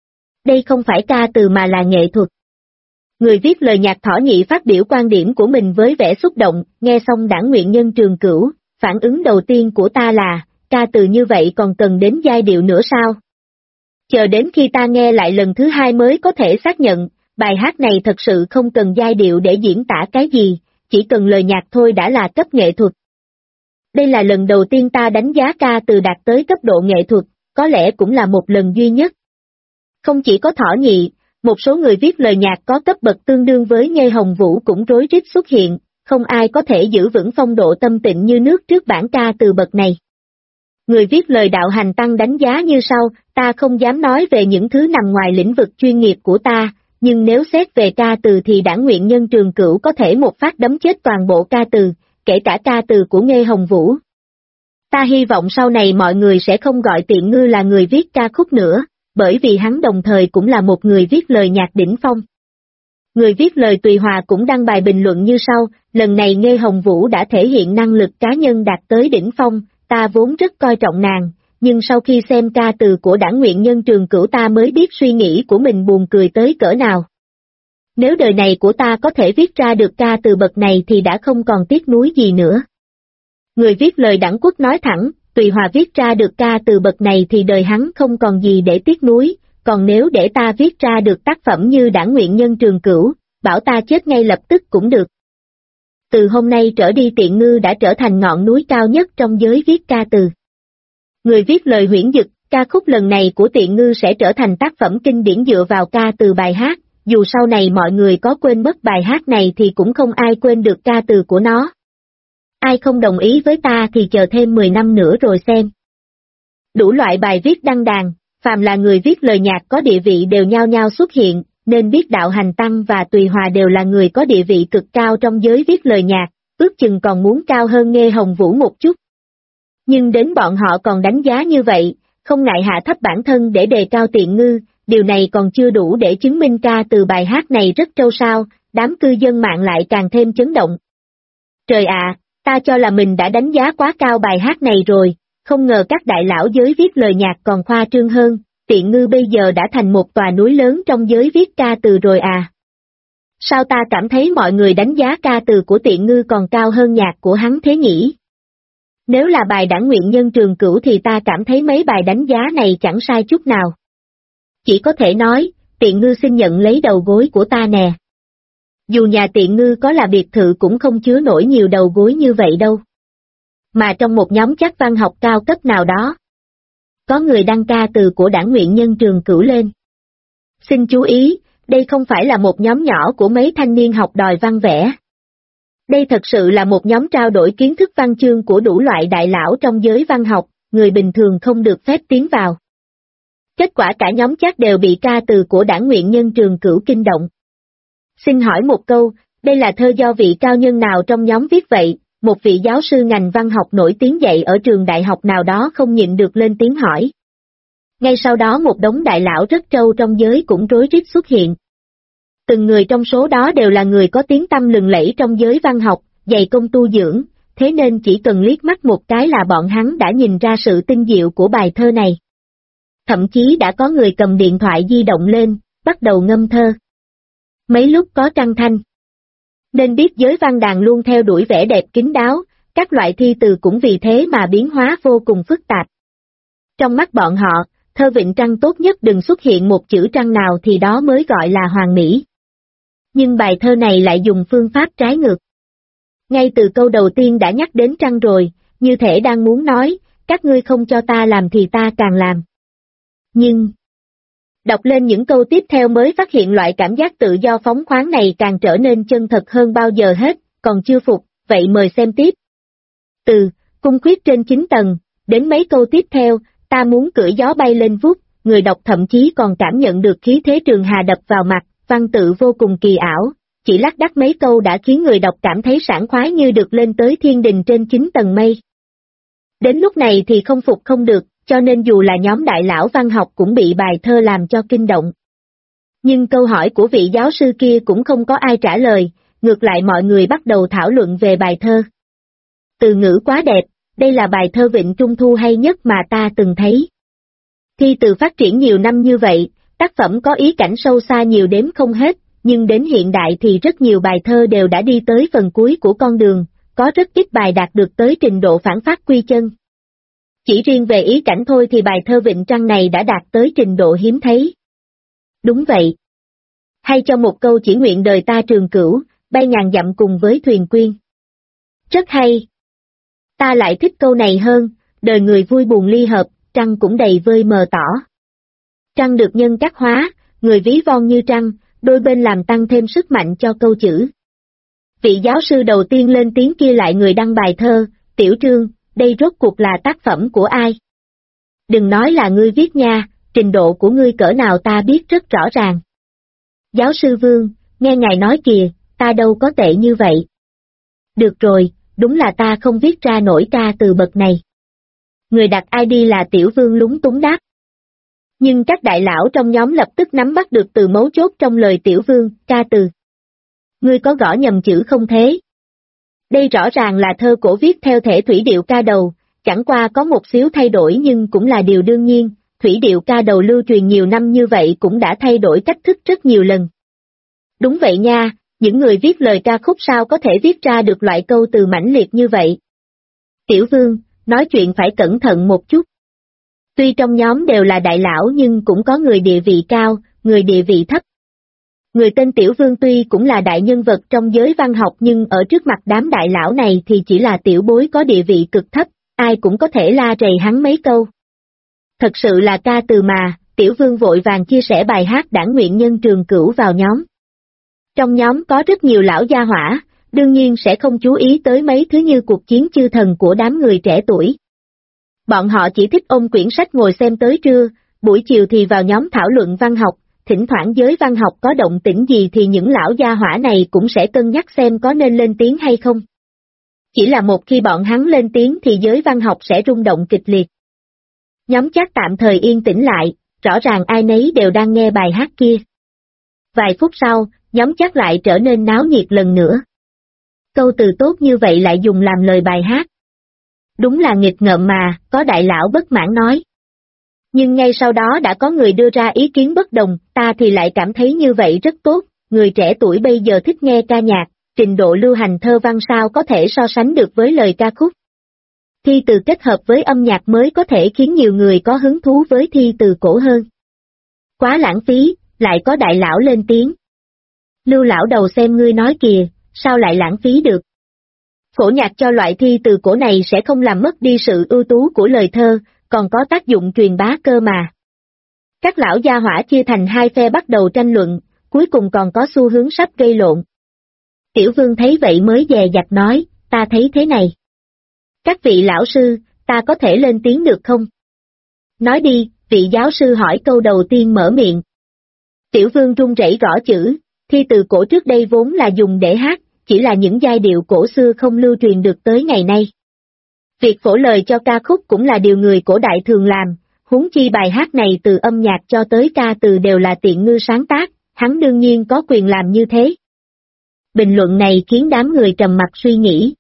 Đây không phải ca từ mà là nghệ thuật. Người viết lời nhạc Thỏ Nhị phát biểu quan điểm của mình với vẻ xúc động, nghe xong Đảng Nguyện Nhân Trường Cửu, phản ứng đầu tiên của ta là, ca từ như vậy còn cần đến giai điệu nữa sao? Chờ đến khi ta nghe lại lần thứ hai mới có thể xác nhận, bài hát này thật sự không cần giai điệu để diễn tả cái gì, chỉ cần lời nhạc thôi đã là cấp nghệ thuật. Đây là lần đầu tiên ta đánh giá ca từ đạt tới cấp độ nghệ thuật, có lẽ cũng là một lần duy nhất. Không chỉ có Thỏ Nhị, một số người viết lời nhạc có cấp bậc tương đương với Nghê Hồng Vũ cũng rối rít xuất hiện, không ai có thể giữ vững phong độ tâm tịnh như nước trước bản ca từ bậc này. Người viết lời đạo hành tăng đánh giá như sau, ta không dám nói về những thứ nằm ngoài lĩnh vực chuyên nghiệp của ta, nhưng nếu xét về ca từ thì Đảng Nguyện Nhân Trường Cửu có thể một phát đấm chết toàn bộ ca từ, kể cả ca từ của Nghê Hồng Vũ. Ta hy vọng sau này mọi người sẽ không gọi Tiện Ngư là người viết ca khúc nữa, bởi vì hắn đồng thời cũng là một người viết lời nhạc đỉnh phong. Người viết lời Tùy Hòa cũng đăng bài bình luận như sau, lần này Nghê Hồng Vũ đã thể hiện năng lực cá nhân đạt tới đỉnh phong, ta vốn rất coi trọng nàng, nhưng sau khi xem ca từ của Đảng Nguyện Nhân Trường Cửu ta mới biết suy nghĩ của mình buồn cười tới cỡ nào. Nếu đời này của ta có thể viết ra được ca từ bậc này thì đã không còn tiếc nuối gì nữa. Người viết lời Đảng Quốc nói thẳng, Tùy Hòa viết ra được ca từ bậc này thì đời hắn không còn gì để tiếc nuối, còn nếu để ta viết ra được tác phẩm như Đảng Nguyện Nhân Trường Cửu, bảo ta chết ngay lập tức cũng được. Từ hôm nay trở đi Tiện Ngư đã trở thành ngọn núi cao nhất trong giới viết ca từ. Người viết lời Huyễn Dực, ca khúc lần này của Tiện Ngư sẽ trở thành tác phẩm kinh điển dựa vào ca từ bài hát, dù sau này mọi người có quên mất bài hát này thì cũng không ai quên được ca từ của nó. Ai không đồng ý với ta thì chờ thêm 10 năm nữa rồi xem. Đủ loại bài viết đăng đàn, phàm là người viết lời nhạc có địa vị đều nhao nhao xuất hiện, nên biết đạo hành tăng và Tùy Hòa đều là người có địa vị cực cao trong giới viết lời nhạc, ước chừng còn muốn cao hơn Nghê Hồng Vũ một chút. Nhưng đến bọn họ còn đánh giá như vậy, không ngại hạ thấp bản thân để đề cao Tiện Ngư, điều này còn chưa đủ để chứng minh ca từ bài hát này rất trâu sao, đám cư dân mạng lại càng thêm chấn động. Trời ạ, ta cho là mình đã đánh giá quá cao bài hát này rồi, không ngờ các đại lão giới viết lời nhạc còn khoa trương hơn, Tiện Ngư bây giờ đã thành một tòa núi lớn trong giới viết ca từ rồi à. Sao ta cảm thấy mọi người đánh giá ca từ của Tiện Ngư còn cao hơn nhạc của hắn thế nhỉ? Nếu là bài Đảng Nguyện Nhân Trường Cửu thì ta cảm thấy mấy bài đánh giá này chẳng sai chút nào. Chỉ có thể nói, Tiện Ngư xin nhận lấy đầu gối của ta nè. Dù nhà Tiện Ngư có là biệt thự cũng không chứa nổi nhiều đầu gối như vậy đâu. Mà trong một nhóm chắc văn học cao cấp nào đó, có người đăng ca từ của Đảng Nguyện Nhân Trường Cửu lên. Xin chú ý, đây không phải là một nhóm nhỏ của mấy thanh niên học đòi văn vẽ. Đây thật sự là một nhóm trao đổi kiến thức văn chương của đủ loại đại lão trong giới văn học, người bình thường không được phép tiến vào. Kết quả cả nhóm chắc đều bị ca từ của Đảng Nguyện Nhân Trường Cửu kinh động. Xin hỏi một câu, đây là thơ do vị cao nhân nào trong nhóm viết vậy? Một vị giáo sư ngành văn học nổi tiếng dạy ở trường đại học nào đó không nhịn được lên tiếng hỏi. Ngay sau đó một đống đại lão rất trâu trong giới cũng rối rít xuất hiện. Từng người trong số đó đều là người có tiếng tăm lừng lẫy trong giới văn học, dày công tu dưỡng, thế nên chỉ cần liếc mắt một cái là bọn hắn đã nhìn ra sự tinh diệu của bài thơ này. Thậm chí đã có người cầm điện thoại di động lên, bắt đầu ngâm thơ. Mấy lúc có trăng thanh. Nên biết giới văn đàn luôn theo đuổi vẻ đẹp kín đáo, các loại thi từ cũng vì thế mà biến hóa vô cùng phức tạp. Trong mắt bọn họ, thơ vịnh trăng tốt nhất đừng xuất hiện một chữ trăng nào thì đó mới gọi là hoàn mỹ. Nhưng bài thơ này lại dùng phương pháp trái ngược. Ngay từ câu đầu tiên đã nhắc đến trăng rồi, như thể đang muốn nói, các ngươi không cho ta làm thì ta càng làm. Nhưng đọc lên những câu tiếp theo mới phát hiện loại cảm giác tự do phóng khoáng này càng trở nên chân thật hơn bao giờ hết, còn chưa phục, vậy mời xem tiếp. Từ cung khuyết trên 9 tầng, đến mấy câu tiếp theo, ta muốn cưỡi gió bay lên vút, người đọc thậm chí còn cảm nhận được khí thế trường hà đập vào mặt, văn tự vô cùng kỳ ảo, chỉ lác đác mấy câu đã khiến người đọc cảm thấy sảng khoái như được lên tới thiên đình trên 9 tầng mây. Đến lúc này thì không phục không được, cho nên dù là nhóm đại lão văn học cũng bị bài thơ làm cho kinh động. Nhưng câu hỏi của vị giáo sư kia cũng không có ai trả lời, ngược lại mọi người bắt đầu thảo luận về bài thơ. Từ ngữ quá đẹp, đây là bài thơ Vịnh Trung Thu hay nhất mà ta từng thấy. Thi từ phát triển nhiều năm như vậy, tác phẩm có ý cảnh sâu xa nhiều đếm không hết, nhưng đến hiện đại thì rất nhiều bài thơ đều đã đi tới phần cuối của con đường, có rất ít bài đạt được tới trình độ phản phát quy chân. Chỉ riêng về ý cảnh thôi thì bài thơ Vịnh Trăng này đã đạt tới trình độ hiếm thấy. Đúng vậy. Hay cho một câu chỉ nguyện đời ta trường cửu, bay ngàn dặm cùng với thuyền quyên. Rất hay. Ta lại thích câu này hơn, đời người vui buồn ly hợp, trăng cũng đầy vơi mờ tỏ. Trăng được nhân cách hóa, người ví von như trăng, đôi bên làm tăng thêm sức mạnh cho câu chữ. Vị giáo sư đầu tiên lên tiếng kia lại người đăng bài thơ, Tiểu Trương, đây rốt cuộc là tác phẩm của ai? Đừng nói là ngươi viết nha, trình độ của ngươi cỡ nào ta biết rất rõ ràng. Giáo sư Vương, nghe ngài nói kìa, ta đâu có tệ như vậy. Được rồi, đúng là ta không viết ra nổi ca từ bậc này. Người đặt ID là Tiểu Vương lúng túng đáp. Nhưng các đại lão trong nhóm lập tức nắm bắt được từ mấu chốt trong lời Tiểu Vương, ca từ. Ngươi có gõ nhầm chữ không thế? Đây rõ ràng là thơ cổ viết theo thể thủy điệu ca đầu, chẳng qua có một xíu thay đổi nhưng cũng là điều đương nhiên, thủy điệu ca đầu lưu truyền nhiều năm như vậy cũng đã thay đổi cách thức rất nhiều lần. Đúng vậy nha, những người viết lời ca khúc sao có thể viết ra được loại câu từ mãnh liệt như vậy? Tiểu Vương, nói chuyện phải cẩn thận một chút. Tuy trong nhóm đều là đại lão nhưng cũng có người địa vị cao, người địa vị thấp. Người tên Tiểu Vương tuy cũng là đại nhân vật trong giới văn học nhưng ở trước mặt đám đại lão này thì chỉ là tiểu bối có địa vị cực thấp, ai cũng có thể la rầy hắn mấy câu. Thật sự là ca từ mà, Tiểu Vương vội vàng chia sẻ bài hát Đảng nguyện nhân trường cửu vào nhóm. Trong nhóm có rất nhiều lão gia hỏa, đương nhiên sẽ không chú ý tới mấy thứ như cuộc chiến chư thần của đám người trẻ tuổi. Bọn họ chỉ thích ôm quyển sách ngồi xem tới trưa, buổi chiều thì vào nhóm thảo luận văn học, thỉnh thoảng giới văn học có động tĩnh gì thì những lão gia hỏa này cũng sẽ cân nhắc xem có nên lên tiếng hay không. Chỉ là một khi bọn hắn lên tiếng thì giới văn học sẽ rung động kịch liệt. Nhóm chat tạm thời yên tĩnh lại, rõ ràng ai nấy đều đang nghe bài hát kia. Vài phút sau, nhóm chat lại trở nên náo nhiệt lần nữa. Câu từ tốt như vậy lại dùng làm lời bài hát. Đúng là nghịch ngợm mà, có đại lão bất mãn nói. Nhưng ngay sau đó đã có người đưa ra ý kiến bất đồng, ta thì lại cảm thấy như vậy rất tốt, người trẻ tuổi bây giờ thích nghe ca nhạc, trình độ lưu hành thơ văn sao có thể so sánh được với lời ca khúc. Thi từ kết hợp với âm nhạc mới có thể khiến nhiều người có hứng thú với thi từ cổ hơn. Quá lãng phí, lại có đại lão lên tiếng. Lưu lão đầu xem ngươi nói kìa, sao lại lãng phí được? Phổ nhạc cho loại thi từ cổ này sẽ không làm mất đi sự ưu tú của lời thơ, còn có tác dụng truyền bá cơ mà. Các lão gia hỏa chia thành hai phe bắt đầu tranh luận, cuối cùng còn có xu hướng sắp gây lộn. Tiểu Vương thấy vậy mới dè dặt nói, ta thấy thế này. Các vị lão sư, ta có thể lên tiếng được không? Nói đi, vị giáo sư hỏi câu đầu tiên mở miệng. Tiểu Vương run rẩy gõ chữ, thi từ cổ trước đây vốn là dùng để hát, chỉ là những giai điệu cổ xưa không lưu truyền được tới ngày nay. Việc phổ lời cho ca khúc cũng là điều người cổ đại thường làm, huống chi bài hát này từ âm nhạc cho tới ca từ đều là Tiện Ngư sáng tác, hắn đương nhiên có quyền làm như thế. Bình luận này khiến đám người trầm mặc suy nghĩ.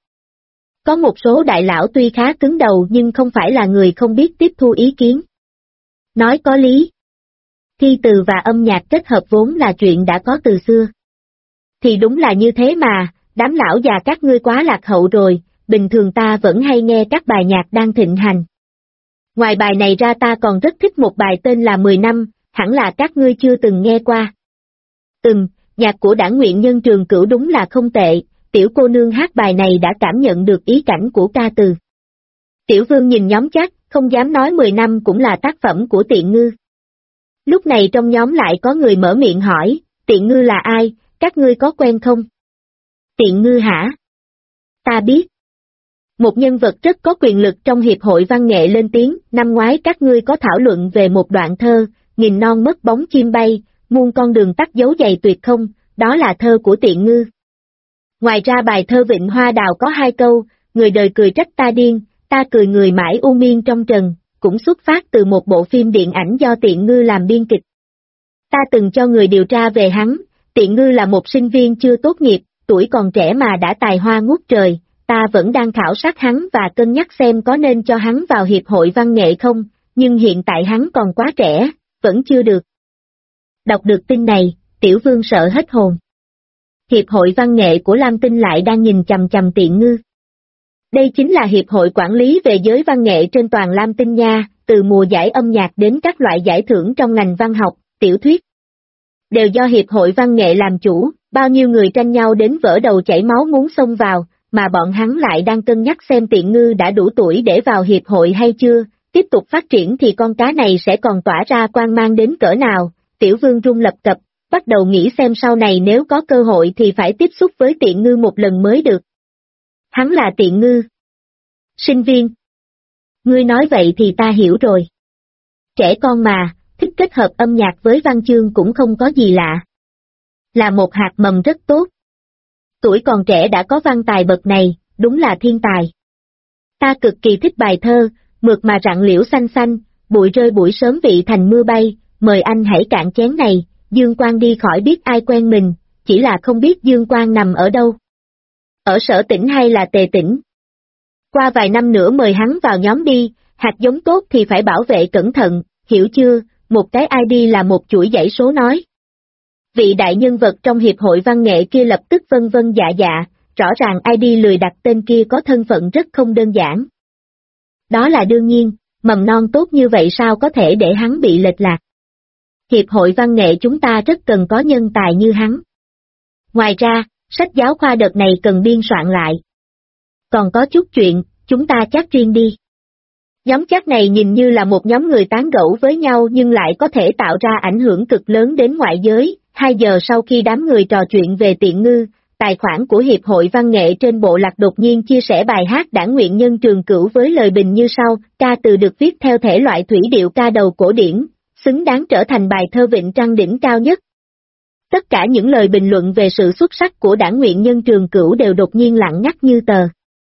Có một số đại lão tuy khá cứng đầu nhưng không phải là người không biết tiếp thu ý kiến. Nói có lý. Thi từ và âm nhạc kết hợp vốn là chuyện đã có từ xưa. Thì đúng là như thế mà, đám lão già các ngươi quá lạc hậu rồi, bình thường ta vẫn hay nghe các bài nhạc đang thịnh hành. Ngoài bài này ra ta còn rất thích một bài tên là 10 năm, hẳn là các ngươi chưa từng nghe qua. Nhạc của Đảng nguyện nhân trường cửu đúng là không tệ, tiểu cô nương hát bài này đã cảm nhận được ý cảnh của ca từ. Tiểu Vương nhìn nhóm chat, không dám nói 10 năm cũng là tác phẩm của Tiện Ngư. Lúc này trong nhóm lại có người mở miệng hỏi, Tiện Ngư là ai, các ngươi có quen không? Tiện Ngư hả? Ta biết. Một nhân vật rất có quyền lực trong Hiệp hội Văn nghệ lên tiếng, năm ngoái các ngươi có thảo luận về một đoạn thơ, nghìn non mất bóng chim bay, muôn con đường tắt dấu giày tuyệt không, đó là thơ của Tiện Ngư. Ngoài ra bài thơ Vịnh Hoa Đào có hai câu, người đời cười trách ta điên, ta cười người mãi u miên trong trần, cũng xuất phát từ một bộ phim điện ảnh do Tiện Ngư làm biên kịch. Ta từng cho người điều tra về hắn, Tiện Ngư là một sinh viên chưa tốt nghiệp, tuổi còn trẻ mà đã tài hoa ngút trời, ta vẫn đang khảo sát hắn và cân nhắc xem có nên cho hắn vào Hiệp hội Văn nghệ không, nhưng hiện tại hắn còn quá trẻ, vẫn chưa được. Đọc được tin này, Tiểu Vương sợ hết hồn. Hiệp hội Văn nghệ của Lam Tinh lại đang nhìn chằm chằm Tiện Ngư. Đây chính là hiệp hội quản lý về giới văn nghệ trên toàn Lam Tinh nha, từ mùa giải âm nhạc đến các loại giải thưởng trong ngành văn học, tiểu thuyết. Đều do hiệp hội văn nghệ làm chủ, bao nhiêu người tranh nhau đến vỡ đầu chảy máu muốn xông vào, mà bọn hắn lại đang cân nhắc xem Tiện Ngư đã đủ tuổi để vào hiệp hội hay chưa, tiếp tục phát triển thì con cá này sẽ còn tỏa ra quang mang đến cỡ nào. Tiểu Vương run lập cập, bắt đầu nghĩ xem sau này nếu có cơ hội thì phải tiếp xúc với Tiện Ngư một lần mới được. Hắn là Tiện Ngư. Sinh viên. Ngươi nói vậy thì ta hiểu rồi. Trẻ con mà, thích kết hợp âm nhạc với văn chương cũng không có gì lạ. Là một hạt mầm rất tốt. Tuổi còn trẻ đã có văn tài bậc này, đúng là thiên tài. Ta cực kỳ thích bài thơ, mượt mà rặng liễu xanh xanh, bụi rơi buổi sớm vị thành mưa bay, mời anh hãy cạn chén này, Dương Quang đi khỏi biết ai quen mình, chỉ là không biết Dương Quang nằm ở đâu. Ở Sở Tỉnh hay là Tề Tỉnh? Qua vài năm nữa mời hắn vào nhóm đi, hạt giống tốt thì phải bảo vệ cẩn thận, hiểu chưa? Một cái ID là một chuỗi dãy số nói. Vị đại nhân vật trong hiệp hội văn nghệ kia lập tức vân vân dạ dạ, rõ ràng ID lười đặt tên kia có thân phận rất không đơn giản. Đó là đương nhiên, mầm non tốt như vậy sao có thể để hắn bị lệch lạc. Hiệp hội văn nghệ chúng ta rất cần có nhân tài như hắn. Ngoài ra, sách giáo khoa đợt này cần biên soạn lại. Còn có chút chuyện, chúng ta chat riêng đi. Nhóm chat này nhìn như là một nhóm người tán gẫu với nhau nhưng lại có thể tạo ra ảnh hưởng cực lớn đến ngoại giới. 2 giờ sau khi đám người trò chuyện về Tiện Ngư, tài khoản của Hiệp hội Văn nghệ trên bộ lạc đột nhiên chia sẻ bài hát Đảng Nguyện Nhân Trường Cửu với lời bình như sau, ca từ được viết theo thể loại thủy điệu ca đầu cổ điển, xứng đáng trở thành bài thơ vịnh trăng đỉnh cao nhất. Tất cả những lời bình luận về sự xuất sắc của Đảng Nguyện Nhân Trường Cửu đều đột nhiên lặng ngắt như tờ.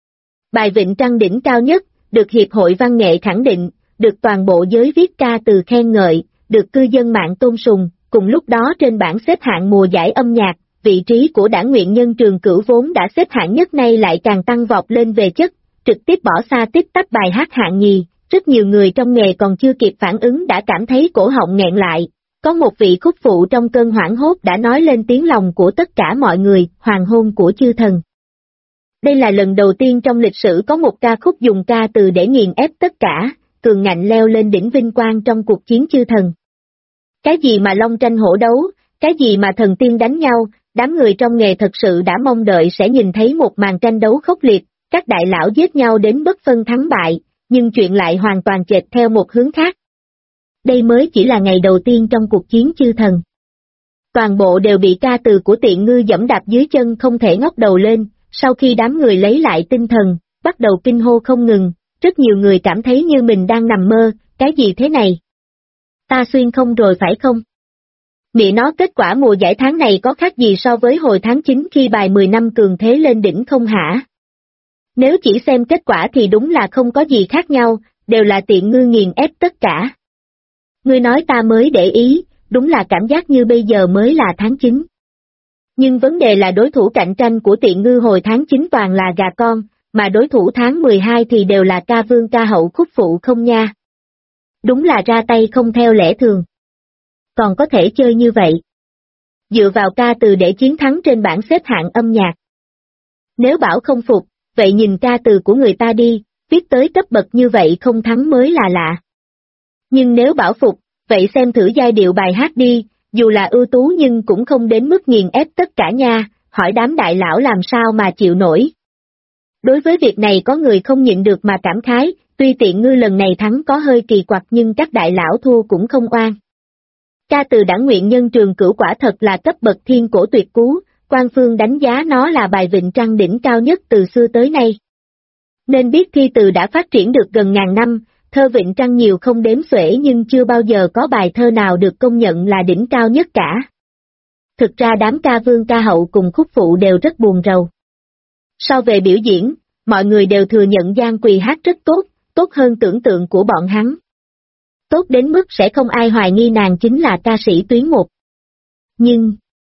Bài vịnh trăng đỉnh cao nhất, được Hiệp hội Văn nghệ khẳng định, được toàn bộ giới viết ca từ khen ngợi, được cư dân mạng tôn sùng, cùng lúc đó trên bảng xếp hạng mùa giải âm nhạc, vị trí của Đảng Nguyện Nhân Trường Cửu vốn đã xếp hạng nhất nay lại càng tăng vọt lên về chất, trực tiếp bỏ xa tiếp tắp bài hát hạng nhì, rất nhiều người trong nghề còn chưa kịp phản ứng đã cảm thấy cổ họng nghẹn lại. Có một vị khúc phụ trong cơn hoảng hốt đã nói lên tiếng lòng của tất cả mọi người, hoàng hôn của chư thần. Đây là lần đầu tiên trong lịch sử có một ca khúc dùng ca từ để nghiền ép tất cả, cường ngạnh leo lên đỉnh vinh quang trong cuộc chiến chư thần. Cái gì mà long tranh hổ đấu, cái gì mà thần tiên đánh nhau, đám người trong nghề thật sự đã mong đợi sẽ nhìn thấy một màn tranh đấu khốc liệt, các đại lão giết nhau đến bất phân thắng bại, nhưng chuyện lại hoàn toàn chệch theo một hướng khác. Đây mới chỉ là ngày đầu tiên trong cuộc chiến chư thần. Toàn bộ đều bị ca từ của Tiện Ngư giẫm đạp dưới chân không thể ngóc đầu lên, sau khi đám người lấy lại tinh thần, bắt đầu kinh hô không ngừng, rất nhiều người cảm thấy như mình đang nằm mơ, cái gì thế này? Ta xuyên không rồi phải không? Mẹ nó kết quả mùa giải tháng này có khác gì so với hồi tháng 9 khi bài 10 năm cường thế lên đỉnh không hả? Nếu chỉ xem kết quả thì đúng là không có gì khác nhau, đều là Tiện Ngư nghiền ép tất cả. Ngươi nói ta mới để ý, đúng là cảm giác như bây giờ mới là tháng 9. Nhưng vấn đề là đối thủ cạnh tranh của Tiện Ngư hồi tháng 9 toàn là gà con, mà đối thủ tháng 12 thì đều là ca vương ca hậu khúc phụ không nha. Đúng là ra tay không theo lẽ thường. Còn có thể chơi như vậy. Dựa vào ca từ để chiến thắng trên bảng xếp hạng âm nhạc. Nếu bảo không phục, vậy nhìn ca từ của người ta đi, viết tới cấp bậc như vậy không thắng mới là lạ. Nhưng nếu bảo phục, vậy xem thử giai điệu bài hát đi, dù là ưu tú nhưng cũng không đến mức nghiền ép tất cả nha, hỏi đám đại lão làm sao mà chịu nổi. Đối với việc này có người không nhịn được mà cảm khái, tuy Tiện Ngư lần này thắng có hơi kỳ quặc nhưng các đại lão thua cũng không oan. Ca từ Đảng Nguyện Nhân Trường Cửu quả thật là cấp bậc thiên cổ tuyệt cú, quan phương đánh giá nó là bài vịnh trăng đỉnh cao nhất từ xưa tới nay. Nên biết thi từ đã phát triển được gần ngàn năm, thơ vịnh trăng nhiều không đếm xuể nhưng chưa bao giờ có bài thơ nào được công nhận là đỉnh cao nhất cả. Thực ra đám ca vương ca hậu cùng khúc phụ đều rất buồn rầu. Sau về biểu diễn, mọi người đều thừa nhận Giang Quỳ hát rất tốt, tốt hơn tưởng tượng của bọn hắn. Tốt đến mức sẽ không ai hoài nghi nàng chính là ca sĩ tuyến một. Nhưng,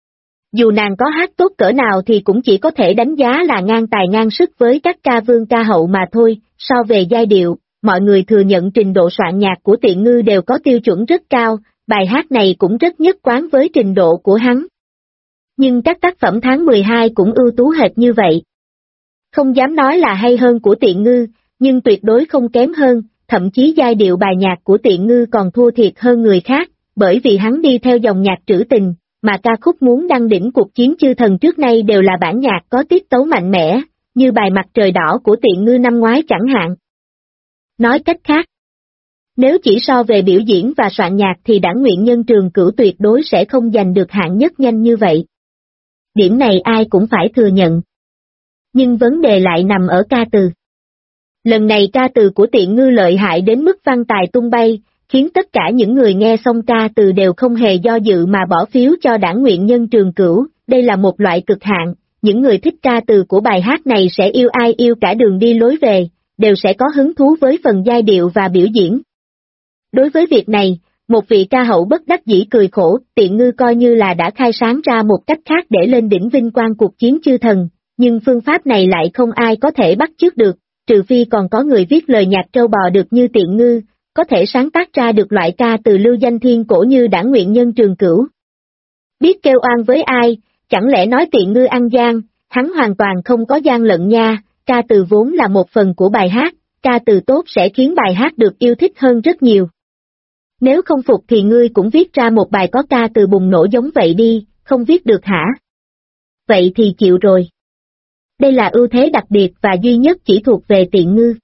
dù nàng có hát tốt cỡ nào thì cũng chỉ có thể đánh giá là ngang tài ngang sức với các ca vương ca hậu mà thôi, so về giai điệu, mọi người thừa nhận trình độ soạn nhạc của Tiện Ngư đều có tiêu chuẩn rất cao, bài hát này cũng rất nhất quán với trình độ của hắn. Nhưng các tác phẩm tháng 12 cũng ưu tú hệt như vậy. Không dám nói là hay hơn của Tiện Ngư, nhưng tuyệt đối không kém hơn, thậm chí giai điệu bài nhạc của Tiện Ngư còn thua thiệt hơn người khác, bởi vì hắn đi theo dòng nhạc trữ tình, mà ca khúc muốn đăng đỉnh cuộc chiến chư thần trước nay đều là bản nhạc có tiết tấu mạnh mẽ, như bài Mặt Trời Đỏ của Tiện Ngư năm ngoái chẳng hạn. Nói cách khác, nếu chỉ so về biểu diễn và soạn nhạc thì Đảng Nguyện Nhân Trường Cửu tuyệt đối sẽ không giành được hạng nhất nhanh như vậy. Điểm này ai cũng phải thừa nhận. Nhưng vấn đề lại nằm ở ca từ. Lần này ca từ của Tiện Ngư lợi hại đến mức văn tài tung bay, khiến tất cả những người nghe xong ca từ đều không hề do dự mà bỏ phiếu cho Đảng Nguyện Nhân Trường Cửu. Đây là một loại cực hạn, những người thích ca từ của bài hát này sẽ yêu ai yêu cả đường đi lối về, đều sẽ có hứng thú với phần giai điệu và biểu diễn. Đối với việc này, một vị ca hậu bất đắc dĩ cười khổ, Tiện Ngư coi như là đã khai sáng ra một cách khác để lên đỉnh vinh quang cuộc chiến chư thần, nhưng phương pháp này lại không ai có thể bắt chước được, trừ phi còn có người viết lời nhạc trâu bò được như Tiện Ngư, có thể sáng tác ra được loại ca từ lưu danh thiên cổ như Đảng Nguyện Nhân Trường Cửu. Biết kêu oan với ai, chẳng lẽ nói Tiện Ngư ăn gian, hắn hoàn toàn không có gian lận nha, ca từ vốn là một phần của bài hát, ca từ tốt sẽ khiến bài hát được yêu thích hơn rất nhiều. Nếu không phục thì ngươi cũng viết ra một bài có ca từ bùng nổ giống vậy đi, không viết được hả? Vậy thì chịu rồi. Đây là ưu thế đặc biệt và duy nhất chỉ thuộc về Tiện Ngư.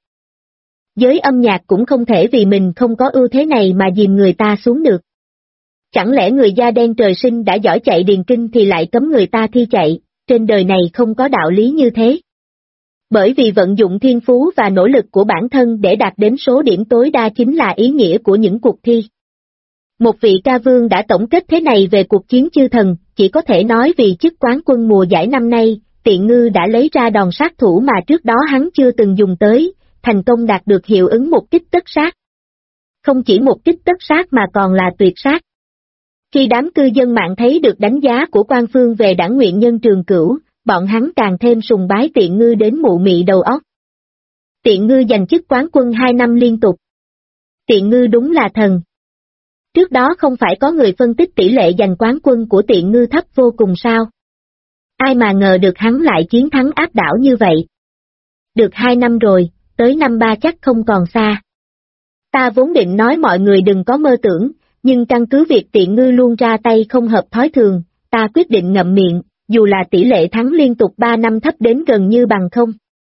Giới âm nhạc cũng không thể vì mình không có ưu thế này mà dìm người ta xuống được. Chẳng lẽ người da đen trời sinh đã giỏi chạy điền kinh thì lại cấm người ta thi chạy, trên đời này không có đạo lý như thế. Bởi vì vận dụng thiên phú và nỗ lực của bản thân để đạt đến số điểm tối đa chính là ý nghĩa của những cuộc thi. Một vị ca vương đã tổng kết thế này về cuộc chiến chư thần, chỉ có thể nói vì chức quán quân mùa giải năm nay, Tiện Ngư đã lấy ra đòn sát thủ mà trước đó hắn chưa từng dùng tới, thành công đạt được hiệu ứng một kích tất sát. Không chỉ một kích tất sát mà còn là tuyệt sát. Khi đám cư dân mạng thấy được đánh giá của quan phương về Đảng Nguyện Nhân Trường Cửu, bọn hắn càng thêm sùng bái Tiện Ngư đến mụ mị đầu óc. Tiện Ngư giành chức quán quân 2 năm liên tục. Tiện Ngư đúng là thần. Trước đó không phải có người phân tích tỷ lệ giành quán quân của Tiện Ngư thấp vô cùng sao? Ai mà ngờ được hắn lại chiến thắng áp đảo như vậy. Được 2 năm rồi, tới năm 3 chắc không còn xa. Ta vốn định nói mọi người đừng có mơ tưởng, nhưng căn cứ việc Tiện Ngư luôn ra tay không hợp thói thường, ta quyết định ngậm miệng, dù là tỷ lệ thắng liên tục 3 năm thấp đến gần như bằng không.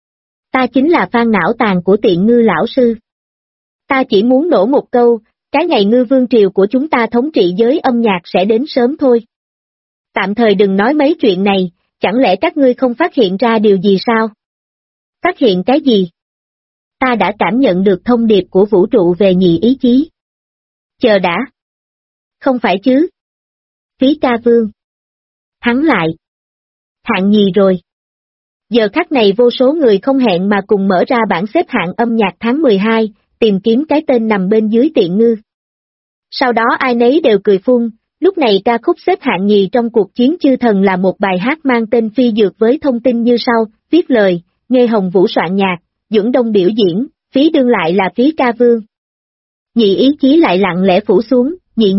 Ta chính là fan não tàn của Tiện Ngư lão sư. Ta chỉ muốn nổ một câu, cái ngày Ngư vương triều của chúng ta thống trị giới âm nhạc sẽ đến sớm thôi. Tạm thời đừng nói mấy chuyện này, chẳng lẽ các ngươi không phát hiện ra điều gì sao? Phát hiện cái gì? Ta đã cảm nhận được thông điệp của vũ trụ về nhị ý chí. Chờ đã. Không phải chứ. Phí ca vương. Thắng lại. Hạng nhì rồi. Giờ khắc này vô số người không hẹn mà cùng mở ra bảng xếp hạng âm nhạc tháng 12, tìm kiếm cái tên nằm bên dưới Tiện Ngư. Sau đó ai nấy đều cười phun, lúc này ca khúc xếp hạng nhì trong cuộc chiến chư thần là một bài hát mang tên Phi Dược với thông tin như sau, viết lời, Nghê Hồng Vũ soạn nhạc, Duẩn Đông biểu diễn, phí đương lại là Phí ca vương. Nhị ý chí lại lặng lẽ phủ xuống,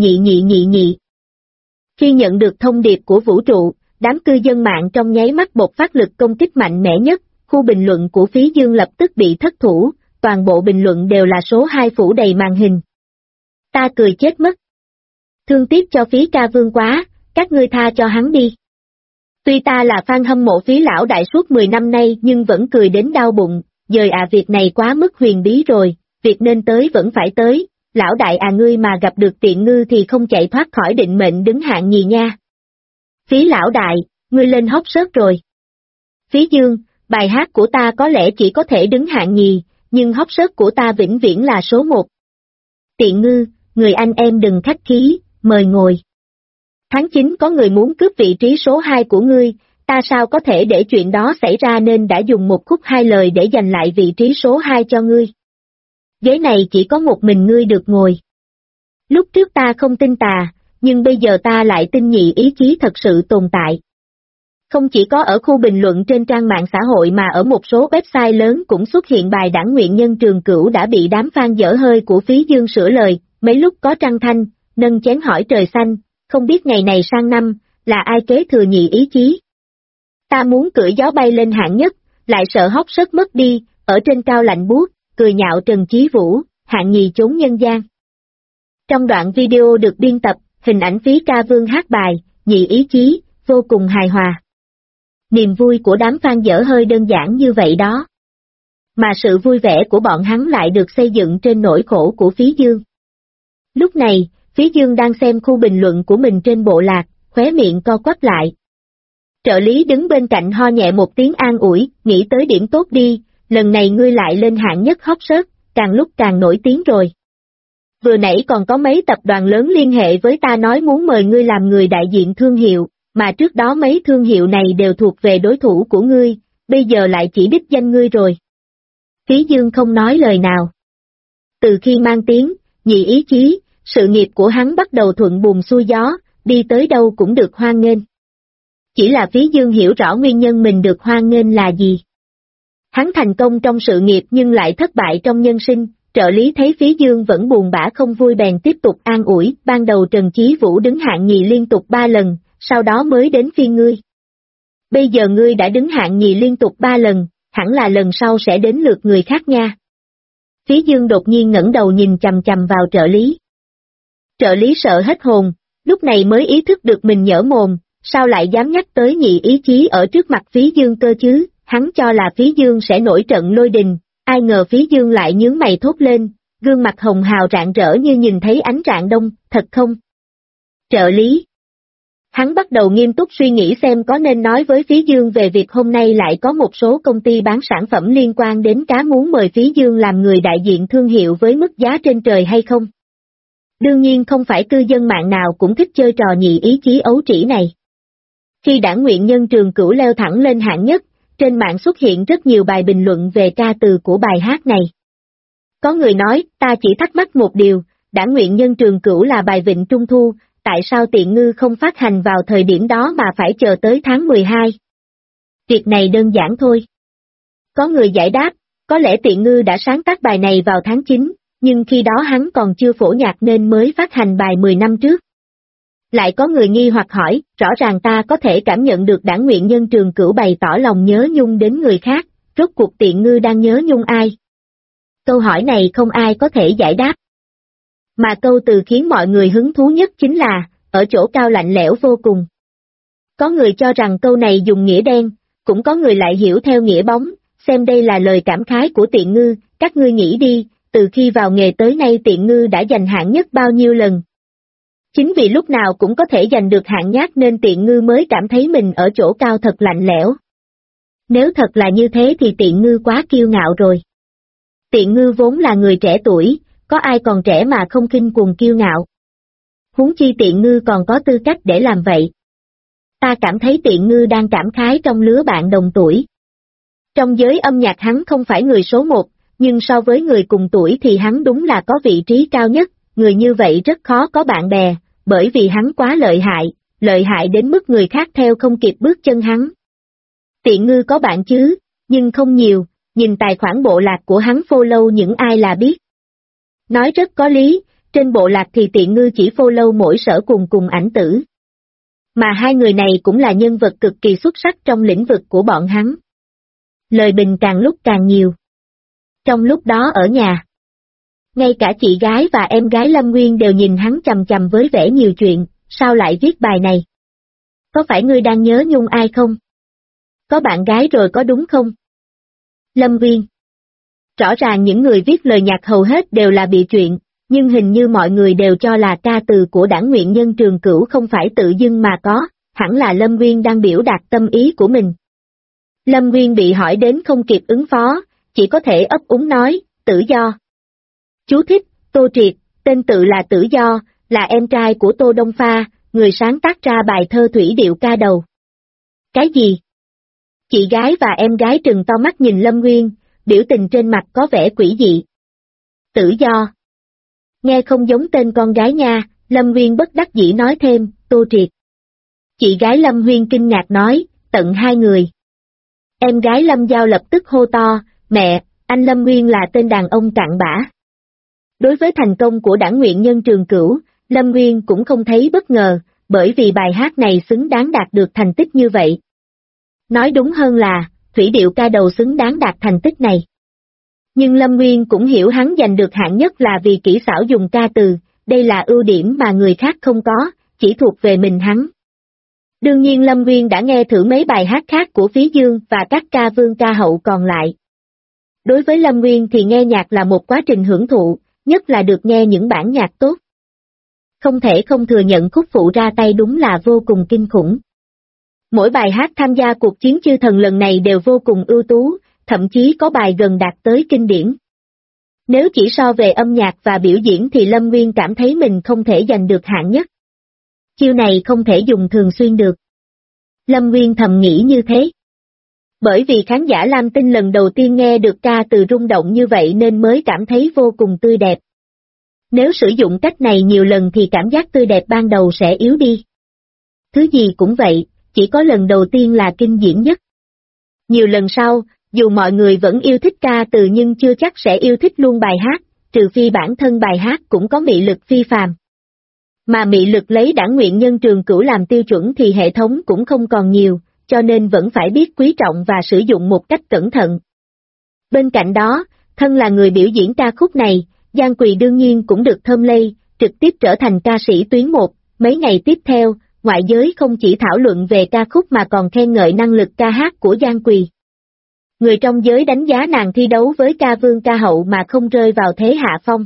nhị. Khi nhận được thông điệp của vũ trụ, đám cư dân mạng trong nháy mắt bộc phát lực công kích mạnh mẽ nhất, khu bình luận của Phí Dương lập tức bị thất thủ, toàn bộ bình luận đều là số 2 phủ đầy màn hình. Ta cười chết mất. Thương tiếc cho Phí ca vương quá, các ngươi tha cho hắn đi. Tuy ta là fan hâm mộ Phí lão đại suốt 10 năm nay nhưng vẫn cười đến đau bụng, dời việc này quá mức huyền bí rồi, việc nên tới vẫn phải tới, lão đại ngươi mà gặp được Tiện Ngư thì không chạy thoát khỏi định mệnh đứng hạng nhì nha. Phí lão đại, ngươi lên hot search rồi. Phí Dương, bài hát của ta có lẽ chỉ có thể đứng hạng nhì, nhưng hot search của ta vĩnh viễn là số 1. Tiện Ngư, người anh em đừng khách khí, mời ngồi. Tháng 9 có người muốn cướp vị trí số 2 của ngươi, ta sao có thể để chuyện đó xảy ra nên đã dùng một khúc 2 lời để giành lại vị trí số 2 cho ngươi. Ghế này chỉ có một mình ngươi được ngồi. Lúc trước ta không tin tà, nhưng bây giờ ta lại tin nhị ý chí thật sự tồn tại. Không chỉ có ở khu bình luận trên trang mạng xã hội mà ở một số website lớn cũng xuất hiện bài Đảng Nguyện Nhân Trường Cửu đã bị đám fan dở hơi của Phí Dương sửa lời, mấy lúc có Trăng Thanh, nâng chén hỏi trời xanh, không biết ngày này sang năm, là ai kế thừa nhị ý chí. Ta muốn cưỡi gió bay lên hạng nhất, Lại sợ hóc sớt mất đi, ở trên cao lạnh buốt, cười nhạo Trần Chí Vũ, hạng nhì chốn nhân gian. Trong đoạn video được biên tập, hình ảnh Phí Ca Vương hát bài, nhị ý chí, vô cùng hài hòa. Niềm vui của đám fan dở hơi đơn giản như vậy đó. Mà sự vui vẻ của bọn hắn lại được xây dựng trên nỗi khổ của Phí Dương. Lúc này, Phí Dương đang xem khu bình luận của mình trên bộ lạc, khóe miệng co quắp lại. Trợ lý đứng bên cạnh ho nhẹ một tiếng an ủi, nghĩ tới điểm tốt đi, lần này ngươi lại lên hạng nhất hot search, càng lúc càng nổi tiếng rồi. Vừa nãy còn có mấy tập đoàn lớn liên hệ với ta nói muốn mời ngươi làm người đại diện thương hiệu, mà trước đó mấy thương hiệu này đều thuộc về đối thủ của ngươi, bây giờ lại chỉ đích danh ngươi rồi. Phí Dương không nói lời nào. Từ khi mang tiếng, nhị ý chí, sự nghiệp của hắn bắt đầu thuận buồm xuôi gió, đi tới đâu cũng được hoan nghênh. Chỉ là Phí Dương hiểu rõ nguyên nhân mình được hoan nghênh là gì. Hắn thành công trong sự nghiệp nhưng lại thất bại trong nhân sinh, trợ lý thấy Phí Dương vẫn buồn bã không vui bèn tiếp tục an ủi, ban đầu Trần Chí Vũ đứng hạng nhì liên tục 3 lần, sau đó mới đến phiên ngươi. Bây giờ ngươi đã đứng hạng nhì liên tục 3 lần, hẳn là lần sau sẽ đến lượt người khác nha. Phí Dương đột nhiên ngẩng đầu nhìn chằm chằm vào trợ lý. Trợ lý sợ hết hồn, lúc này mới ý thức được mình nhỡ mồm, sao lại dám nhắc tới nhị ý chí ở trước mặt Phí Dương cơ chứ, hắn cho là Phí Dương sẽ nổi trận lôi đình, ai ngờ Phí Dương lại nhướng mày thốt lên, gương mặt hồng hào rạng rỡ như nhìn thấy ánh rạng đông, thật không? Trợ lý. Hắn bắt đầu nghiêm túc suy nghĩ xem có nên nói với Phí Dương về việc hôm nay lại có một số công ty bán sản phẩm liên quan đến cá muốn mời Phí Dương làm người đại diện thương hiệu với mức giá trên trời hay không. Đương nhiên không phải cư dân mạng nào cũng thích chơi trò nhị ý chí ấu trĩ này. Khi đảng nguyện nhân Trường Cửu leo thẳng lên hạng nhất, trên mạng xuất hiện rất nhiều bài bình luận về ca từ của bài hát này. Có người nói, ta chỉ thắc mắc một điều, đảng nguyện nhân Trường Cửu là bài Vịnh Trung Thu, tại sao Tiện Ngư không phát hành vào thời điểm đó mà phải chờ tới tháng 12? Việc này đơn giản thôi. Có người giải đáp, có lẽ Tiện Ngư đã sáng tác bài này vào tháng 9, nhưng khi đó hắn còn chưa phổ nhạc nên mới phát hành bài 10 năm trước. Lại có người nghi hoặc hỏi, rõ ràng ta có thể cảm nhận được đảng nguyện nhân Trường Cửu bày tỏ lòng nhớ nhung đến người khác, rốt cuộc Tiện Ngư đang nhớ nhung ai? Câu hỏi này không ai có thể giải đáp. Mà câu từ khiến mọi người hứng thú nhất chính là, ở chỗ cao lạnh lẽo vô cùng. Có người cho rằng câu này dùng nghĩa đen, cũng có người lại hiểu theo nghĩa bóng, xem đây là lời cảm khái của Tiện Ngư, các ngươi nghĩ đi, từ khi vào nghề tới nay Tiện Ngư đã giành hạng nhất bao nhiêu lần. Chính vì lúc nào cũng có thể giành được hạng nhất nên Tiện Ngư mới cảm thấy mình ở chỗ cao thật lạnh lẽo. Nếu thật là như thế thì Tiện Ngư quá kiêu ngạo rồi. Tiện Ngư vốn là người trẻ tuổi, có ai còn trẻ mà không khinh cuồng kiêu ngạo. Huống chi Tiện Ngư còn có tư cách để làm vậy. Ta cảm thấy Tiện Ngư đang cảm khái trong lứa bạn đồng tuổi. Trong giới âm nhạc hắn không phải người số một, nhưng so với người cùng tuổi thì hắn đúng là có vị trí cao nhất, người như vậy rất khó có bạn bè, bởi vì hắn quá lợi hại đến mức người khác theo không kịp bước chân hắn. Tiện Ngư có bạn chứ, nhưng không nhiều, nhìn tài khoản bộ lạc của hắn follow những ai là biết. Nói rất có lý, trên bộ lạc thì Tiện Ngư chỉ follow mỗi Sở cùng Ảnh Tử. Mà hai người này cũng là nhân vật cực kỳ xuất sắc trong lĩnh vực của bọn hắn. Lời bình càng lúc càng nhiều. Trong lúc đó ở nhà, ngay cả chị gái và em gái Lâm Nguyên đều nhìn hắn chằm chằm với vẻ nhiều chuyện, sao lại viết bài này? Có phải ngươi đang nhớ nhung ai không? Có bạn gái rồi có đúng không? Lâm Nguyên. Rõ ràng những người viết lời nhạc hầu hết đều là bịa chuyện, nhưng hình như mọi người đều cho là ca từ của đảng nguyện nhân Trường Cửu không phải tự dưng mà có, hẳn là Lâm Nguyên đang biểu đạt tâm ý của mình. Lâm Nguyên bị hỏi đến không kịp ứng phó, chỉ có thể ấp úng nói, Tử Do. Chú thích, Tô Triệt, tên tự là Tử Do, là em trai của Tô Đông Pha, người sáng tác ra bài thơ thủy điệu ca đầu. Cái gì? Chị gái và em gái trừng to mắt nhìn Lâm Nguyên, biểu tình trên mặt có vẻ quỷ dị. Tử Do. Nghe không giống tên con gái nha, Lâm Nguyên bất đắc dĩ nói thêm, Tô Triệt. Chị gái Lâm Huyên kinh ngạc nói, tận 2 người. Em gái Lâm Giao lập tức hô to, mẹ, anh Lâm Nguyên là tên đàn ông cặn bã. Đối với thành công của đảng nguyện nhân Trường Cửu, Lâm Nguyên cũng không thấy bất ngờ, bởi vì bài hát này xứng đáng đạt được thành tích như vậy. Nói đúng hơn là, Thủy Điệu Ca Đầu xứng đáng đạt thành tích này. Nhưng Lâm Nguyên cũng hiểu hắn giành được hạng nhất là vì kỹ xảo dùng ca từ, đây là ưu điểm mà người khác không có, chỉ thuộc về mình hắn. Đương nhiên Lâm Nguyên đã nghe thử mấy bài hát khác của Phí Dương và các ca vương ca hậu còn lại. Đối với Lâm Nguyên thì nghe nhạc là một quá trình hưởng thụ, nhất là được nghe những bản nhạc tốt. Không thể không thừa nhận khúc phụ ra tay đúng là vô cùng kinh khủng. Mỗi bài hát tham gia cuộc chiến chư thần lần này đều vô cùng ưu tú, thậm chí có bài gần đạt tới kinh điển. Nếu chỉ so về âm nhạc và biểu diễn thì Lâm Nguyên cảm thấy mình không thể giành được hạng nhất. Chiêu này không thể dùng thường xuyên được. Lâm Nguyên thầm nghĩ như thế. Bởi vì khán giả Lam Tinh lần đầu tiên nghe được ca từ rung động như vậy nên mới cảm thấy vô cùng tươi đẹp. Nếu sử dụng cách này nhiều lần thì cảm giác tươi đẹp ban đầu sẽ yếu đi. Thứ gì cũng vậy, chỉ có lần đầu tiên là kinh điển nhất. Nhiều lần sau, dù mọi người vẫn yêu thích ca từ nhưng chưa chắc sẽ yêu thích luôn bài hát, trừ phi bản thân bài hát cũng có mị lực phi phàm. Mà mị lực lấy Đảng Nguyện Nhân Trường Cửu làm tiêu chuẩn thì hệ thống cũng không còn nhiều, cho nên vẫn phải biết quý trọng và sử dụng một cách cẩn thận. Bên cạnh đó, thân là người biểu diễn ca khúc này, Giang Quỳ đương nhiên cũng được thơm lây, trực tiếp trở thành ca sĩ tuyến 1, mấy ngày tiếp theo, ngoại giới không chỉ thảo luận về ca khúc mà còn khen ngợi năng lực ca hát của Giang Quỳ. Người trong giới đánh giá nàng thi đấu với ca vương ca hậu mà không rơi vào thế hạ phong.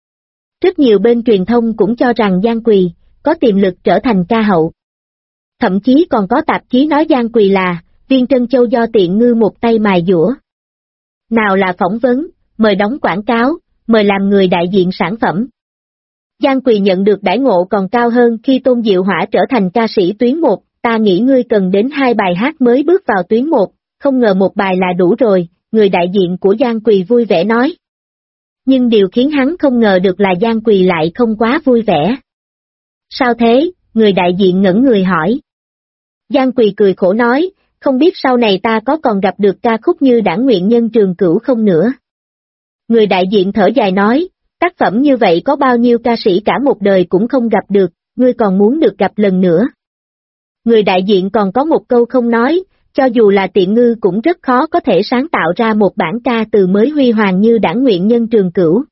Rất nhiều bên truyền thông cũng cho rằng Giang Quỳ có tiềm lực trở thành ca hậu. Thậm chí còn có tạp chí nói Giang Quỳ là viên trân châu do Tiện Ngư một tay mài dũa. Nào là phỏng vấn, mời đóng quảng cáo, mời làm người đại diện sản phẩm. Giang Quỳ nhận được đãi ngộ còn cao hơn khi Tôn Diệu Hỏa trở thành ca sĩ tuyến 1, ta nghĩ ngươi cần đến 2 bài hát mới bước vào tuyến 1, không ngờ một bài là đủ rồi, người đại diện của Giang Quỳ vui vẻ nói. Nhưng điều khiến hắn không ngờ được là Giang Quỳ lại không quá vui vẻ. Sao thế, người đại diện ngẩn người hỏi. Giang Quỳ cười khổ nói, không biết sau này ta có còn gặp được ca khúc như Đảng Nguyện Nhân Trường Cửu không nữa. Người đại diện thở dài nói, tác phẩm như vậy có bao nhiêu ca sĩ cả một đời cũng không gặp được, ngươi còn muốn được gặp lần nữa. Người đại diện còn có một câu không nói, cho dù là Tiện Ngư cũng rất khó có thể sáng tạo ra một bản ca từ mới huy hoàng như Đảng Nguyện Nhân Trường Cửu.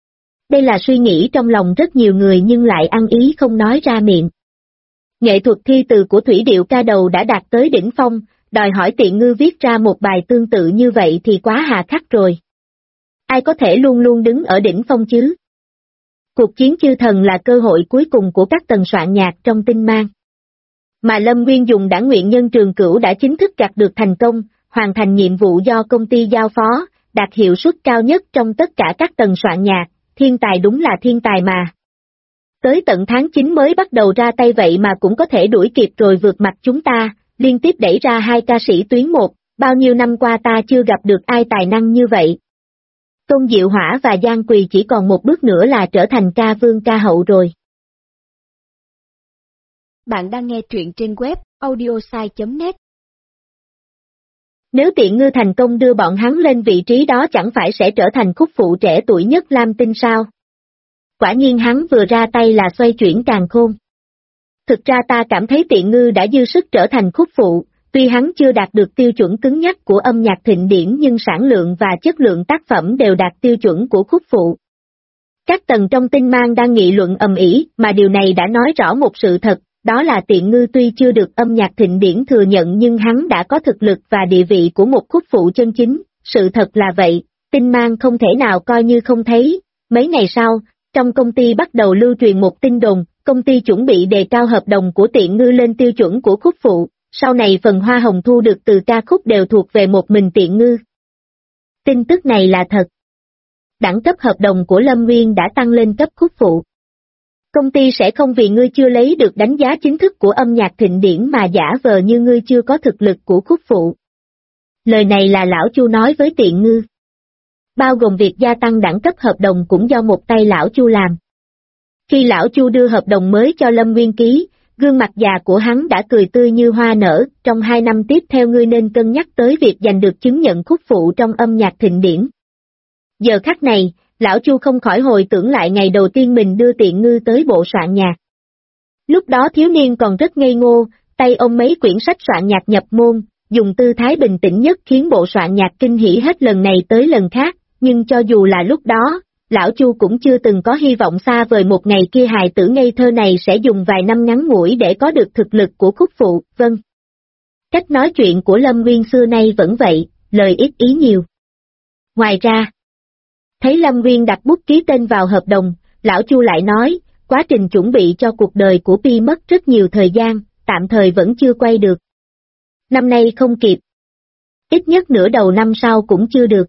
Đây là suy nghĩ trong lòng rất nhiều người nhưng lại ăn ý không nói ra miệng. Nghệ thuật thi từ của Thủy Điệu Ca Đầu đã đạt tới đỉnh phong, đòi hỏi Tiện Ngư viết ra một bài tương tự như vậy thì quá hà khắc rồi. Ai có thể luôn luôn đứng ở đỉnh phong chứ? Cuộc chiến chư thần là cơ hội cuối cùng của các tần soạn nhạc trong Tinh Mang. Mà Lâm Nguyên dùng Đảng Nguyện Nhân Trường Cửu đã chính thức gặt được thành công, hoàn thành nhiệm vụ do công ty giao phó, đạt hiệu suất cao nhất trong tất cả các tần soạn nhạc, thiên tài đúng là thiên tài mà. Tới tận tháng 9 mới bắt đầu ra tay vậy mà cũng có thể đuổi kịp rồi vượt mặt chúng ta, liên tiếp đẩy ra 2 ca sĩ tuyến 1, bao nhiêu năm qua ta chưa gặp được ai tài năng như vậy. Tôn Diệu Hỏa và Giang Quỳ chỉ còn một bước nữa là trở thành ca vương ca hậu rồi. Bạn đang nghe truyện trên web audiosai.net. Nếu Tiện Ngư thành công đưa bọn hắn lên vị trí đó chẳng phải sẽ trở thành khúc phụ trẻ tuổi nhất Lam Tinh sao? Quả nhiên hắn vừa ra tay là xoay chuyển càn khôn. Thực ra ta cảm thấy Tiện Ngư đã dư sức trở thành khúc phụ, tuy hắn chưa đạt được tiêu chuẩn cứng nhắc của âm nhạc thịnh điển nhưng sản lượng và chất lượng tác phẩm đều đạt tiêu chuẩn của khúc phụ. Các tầng trong Tinh Mang đang nghị luận ầm ĩ mà điều này đã nói rõ một sự thật, đó là Tiện Ngư tuy chưa được âm nhạc thịnh điển thừa nhận nhưng hắn đã có thực lực và địa vị của một khúc phụ chân chính, sự thật là vậy, Tinh Mang không thể nào coi như không thấy. Mấy ngày sau, trong công ty bắt đầu lưu truyền một tin đồn, công ty chuẩn bị đề cao hợp đồng của Tiện Ngư lên tiêu chuẩn của khúc phụ, sau này phần hoa hồng thu được từ ca khúc đều thuộc về một mình Tiện Ngư. Tin tức này là thật. Đẳng cấp hợp đồng của Lâm Nguyên đã tăng lên cấp khúc phụ. Công ty sẽ không vì ngươi chưa lấy được đánh giá chính thức của âm nhạc thịnh điển mà giả vờ như ngươi chưa có thực lực của khúc phụ. Lời này là lão Chu nói với Tiện Ngư. Bao gồm việc gia tăng đẳng cấp hợp đồng cũng do một tay lão Chu làm. Khi lão Chu đưa hợp đồng mới cho Lâm Nguyên ký, gương mặt già của hắn đã cười tươi như hoa nở, trong 2 năm tiếp theo ngươi nên cân nhắc tới việc giành được chứng nhận khúc phụ trong âm nhạc thịnh điển. Giờ khắc này, lão Chu không khỏi hồi tưởng lại ngày đầu tiên mình đưa Tiện Ngư tới bộ soạn nhạc. Lúc đó thiếu niên còn rất ngây ngô, tay ôm mấy quyển sách soạn nhạc nhập môn, dùng tư thái bình tĩnh nhất khiến bộ soạn nhạc kinh hỉ hết lần này tới lần khác, nhưng cho dù là lúc đó, lão Chu cũng chưa từng có hy vọng xa vời một ngày kia hài tử ngây thơ này sẽ dùng vài năm ngắn ngủi để có được thực lực của khúc phụ, vâng. Cách nói chuyện của Lâm Nguyên xưa nay vẫn vậy, lời ít ý nhiều. Ngoài ra, thấy Lâm Nguyên đặt bút ký tên vào hợp đồng, lão Chu lại nói, quá trình chuẩn bị cho cuộc đời của Pi mất rất nhiều thời gian, tạm thời vẫn chưa quay được. Năm nay không kịp. Ít nhất nửa đầu năm sau cũng chưa được.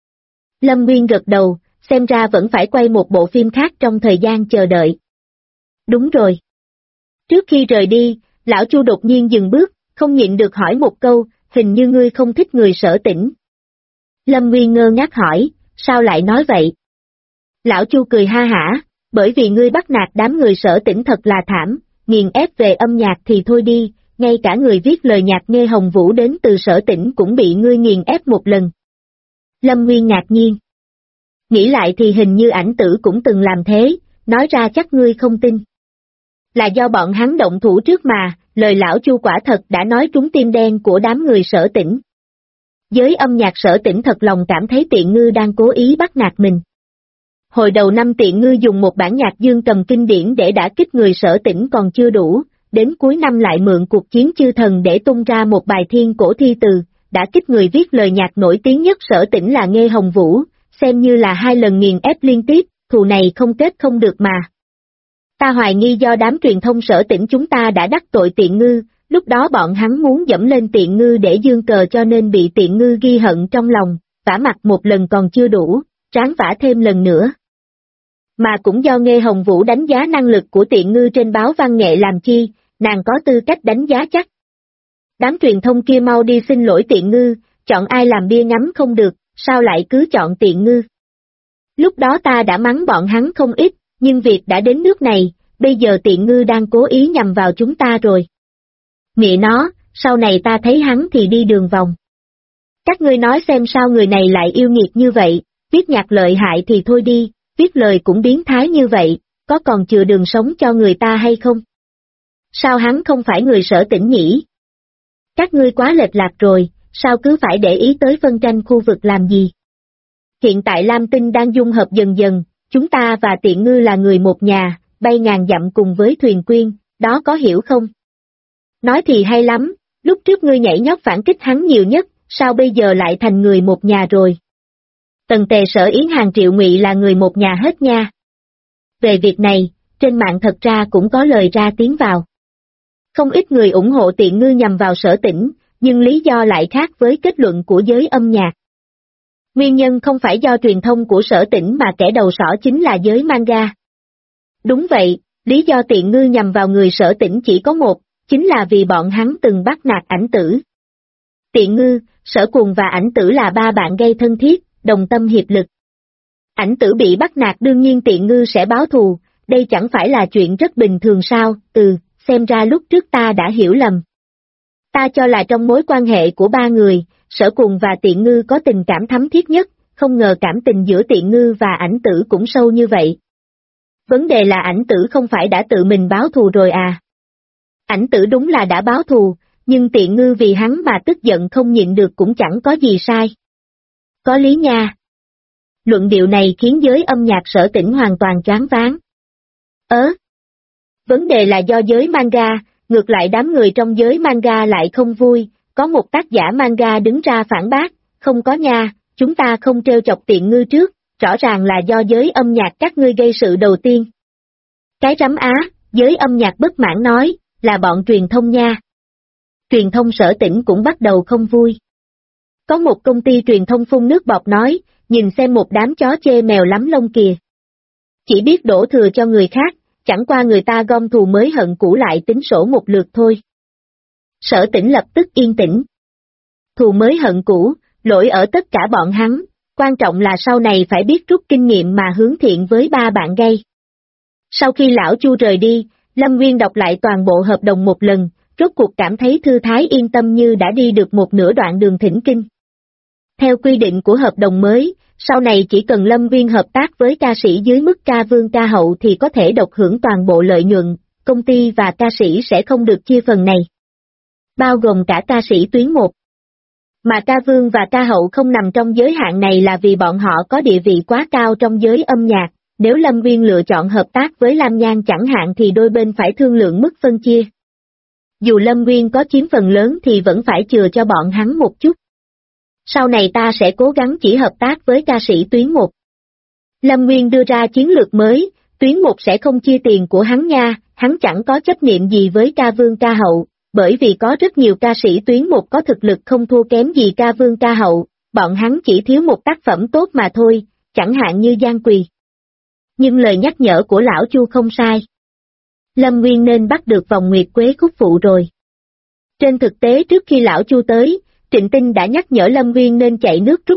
Lâm Nguyên gật đầu, xem ra vẫn phải quay một bộ phim khác trong thời gian chờ đợi. Đúng rồi. Trước khi rời đi, lão Chu đột nhiên dừng bước, không nhịn được hỏi một câu, hình như ngươi không thích người Sở Tĩnh. Lâm Nguyên ngơ ngác hỏi, sao lại nói vậy? Lão Chu cười ha hả, bởi vì ngươi bắt nạt đám người Sở Tĩnh thật là thảm, nghiền ép về âm nhạc thì thôi đi, ngay cả người viết lời nhạc Nghê Hồng Vũ đến từ Sở Tĩnh cũng bị ngươi nghiền ép một lần. Lâm Nguyên ngạc nhiên. Nghĩ lại thì hình như ảnh tử cũng từng làm thế, nói ra chắc ngươi không tin. Là do bọn hắn động thủ trước mà, lời lão Chu quả thật đã nói trúng tim đen của đám người Sở Tĩnh. Giới âm nhạc Sở Tĩnh thật lòng cảm thấy Tiện Ngư đang cố ý bắt nạt mình. Hồi đầu năm Tiện Ngư dùng một bản nhạc dương cầm kinh điển để đả kích người Sở Tĩnh còn chưa đủ, đến cuối năm lại mượn cuộc chiến chư thần để tung ra một bài thiên cổ thi từ, đả kích người viết lời nhạc nổi tiếng nhất Sở Tĩnh là Nghê Hồng Vũ, xem như là 2 lần nghiền ép liên tiếp, thù này không kết không được mà. Ta hoài nghi do đám truyền thông Sở Tĩnh chúng ta đã đắc tội Tiện Ngư, lúc đó bọn hắn muốn dẫm lên Tiện Ngư để dương cờ cho nên bị Tiện Ngư ghi hận trong lòng, vả mặt một lần còn chưa đủ, ráng vả thêm lần nữa. Mà cũng do Nghê Hồng Vũ đánh giá năng lực của Tiện Ngư trên báo văn nghệ làm chi, nàng có tư cách đánh giá chắc. Đám truyền thông kia mau đi xin lỗi Tiện Ngư, chọn ai làm bia ngắm không được, sao lại cứ chọn Tiện Ngư. Lúc đó ta đã mắng bọn hắn không ít, nhưng việc đã đến nước này, bây giờ Tiện Ngư đang cố ý nhằm vào chúng ta rồi. Mẹ nó, sau này ta thấy hắn thì đi đường vòng. Các ngươi nói xem sao người này lại yêu nghiệt như vậy, viết nhạc lợi hại thì thôi đi, viết lời cũng biến thái như vậy, có còn chừa đường sống cho người ta hay không? Sao hắn không phải người Sở Tĩnh nhỉ? Các ngươi quá lệch lạc rồi, sao cứ phải để ý tới phân tranh khu vực làm gì? Hiện tại Lam Tinh đang dung hợp dần dần, chúng ta và Tiện Ngư là người một nhà, bay ngàn dặm cùng với thuyền quyên, đó có hiểu không? Nói thì hay lắm, lúc trước ngươi nhảy nhót phản kích hắn nhiều nhất, sao bây giờ lại thành người một nhà rồi? Tần Tề Sở Yến Hàng Triệu Ngụy là người một nhà hết nha. Về việc này, trên mạng thật ra cũng có lời ra tiếng vào. Không ít người ủng hộ Tiện Ngư nhằm vào Sở Tĩnh, nhưng lý do lại khác với kết luận của giới âm nhạc. Nguyên nhân không phải do truyền thông của Sở Tĩnh mà kẻ đầu sỏ chính là giới manga. Đúng vậy, lý do Tiện Ngư nhằm vào người Sở Tĩnh chỉ có một, chính là vì bọn hắn từng bắt nạt ảnh tử. Tiện Ngư, Sở Cuồng và ảnh tử là ba bạn gây thân thiết, đồng tâm hiệp lực. Ảnh tử bị bắt nạt đương nhiên Tiện Ngư sẽ báo thù, đây chẳng phải là chuyện rất bình thường sao? Xem ra lúc trước ta đã hiểu lầm. Ta cho là trong mối quan hệ của ba người, Sở Cuồng và Tiện Ngư có tình cảm thắm thiết nhất, không ngờ cảm tình giữa Tiện Ngư và ảnh tử cũng sâu như vậy. Vấn đề là ảnh tử không phải đã tự mình báo thù rồi à? Ảnh tử đúng là đã báo thù, nhưng Tiện Ngư vì hắn mà tức giận không nhịn được cũng chẳng có gì sai. Có lý nha. Luận điệu này khiến giới âm nhạc Sở Tĩnh hoàn toàn choáng váng. Vấn đề là do giới manga, ngược lại đám người trong giới manga lại không vui, có một tác giả manga đứng ra phản bác, không có nha, chúng ta không trêu chọc Tiện Ngư trước, rõ ràng là do giới âm nhạc các ngươi gây sự đầu tiên. Cái rắm á, giới âm nhạc bất mãn nói, là bọn truyền thông nha. Truyền thông Sở Tĩnh cũng bắt đầu không vui. Có một công ty truyền thông phun nước bọt nói, nhìn xem một đám chó chê mèo lắm lông kìa. Chỉ biết đổ thừa cho người khác, chẳng qua người ta gom thù mới hận cũ lại tính sổ một lượt thôi. Sở Tĩnh lập tức yên tĩnh. Thù mới hận cũ, lỗi ở tất cả bọn hắn, quan trọng là sau này phải biết rút kinh nghiệm mà hướng thiện với ba bạn gây. Sau khi lão Chu rời đi, Lâm Nguyên đọc lại toàn bộ hợp đồng một lần, rốt cuộc cảm thấy thư thái yên tâm như đã đi được một nửa đoạn đường thỉnh kinh. Theo quy định của hợp đồng mới, sau này chỉ cần Lâm Nguyên hợp tác với ca sĩ dưới mức ca vương ca hậu thì có thể độc hưởng toàn bộ lợi nhuận, công ty và ca sĩ sẽ không được chia phần này. Bao gồm cả ca sĩ tuyến 1. Mà ca vương và ca hậu không nằm trong giới hạn này là vì bọn họ có địa vị quá cao trong giới âm nhạc. Nếu Lâm Nguyên lựa chọn hợp tác với Lam Nhan chẳng hạn thì đôi bên phải thương lượng mức phân chia. Dù Lâm Nguyên có chiếm phần lớn thì vẫn phải chừa cho bọn hắn một chút. Sau này ta sẽ cố gắng chỉ hợp tác với ca sĩ tuyến 1. Lâm Nguyên đưa ra chiến lược mới, tuyến 1 sẽ không chia tiền của hắn nha, hắn chẳng có chấp niệm gì với ca vương ca hậu, bởi vì có rất nhiều ca sĩ tuyến 1 có thực lực không thua kém gì ca vương ca hậu, bọn hắn chỉ thiếu một tác phẩm tốt mà thôi, chẳng hạn như Giang Quỳ. Nhưng lời nhắc nhở của lão Chu không sai. Lâm Nguyên nên bắt được vòng nguyệt quế khúc phụ rồi. Trên thực tế trước khi lão Chu tới, Trịnh Tinh đã nhắc nhở Lâm Nguyên nên chạy nước rút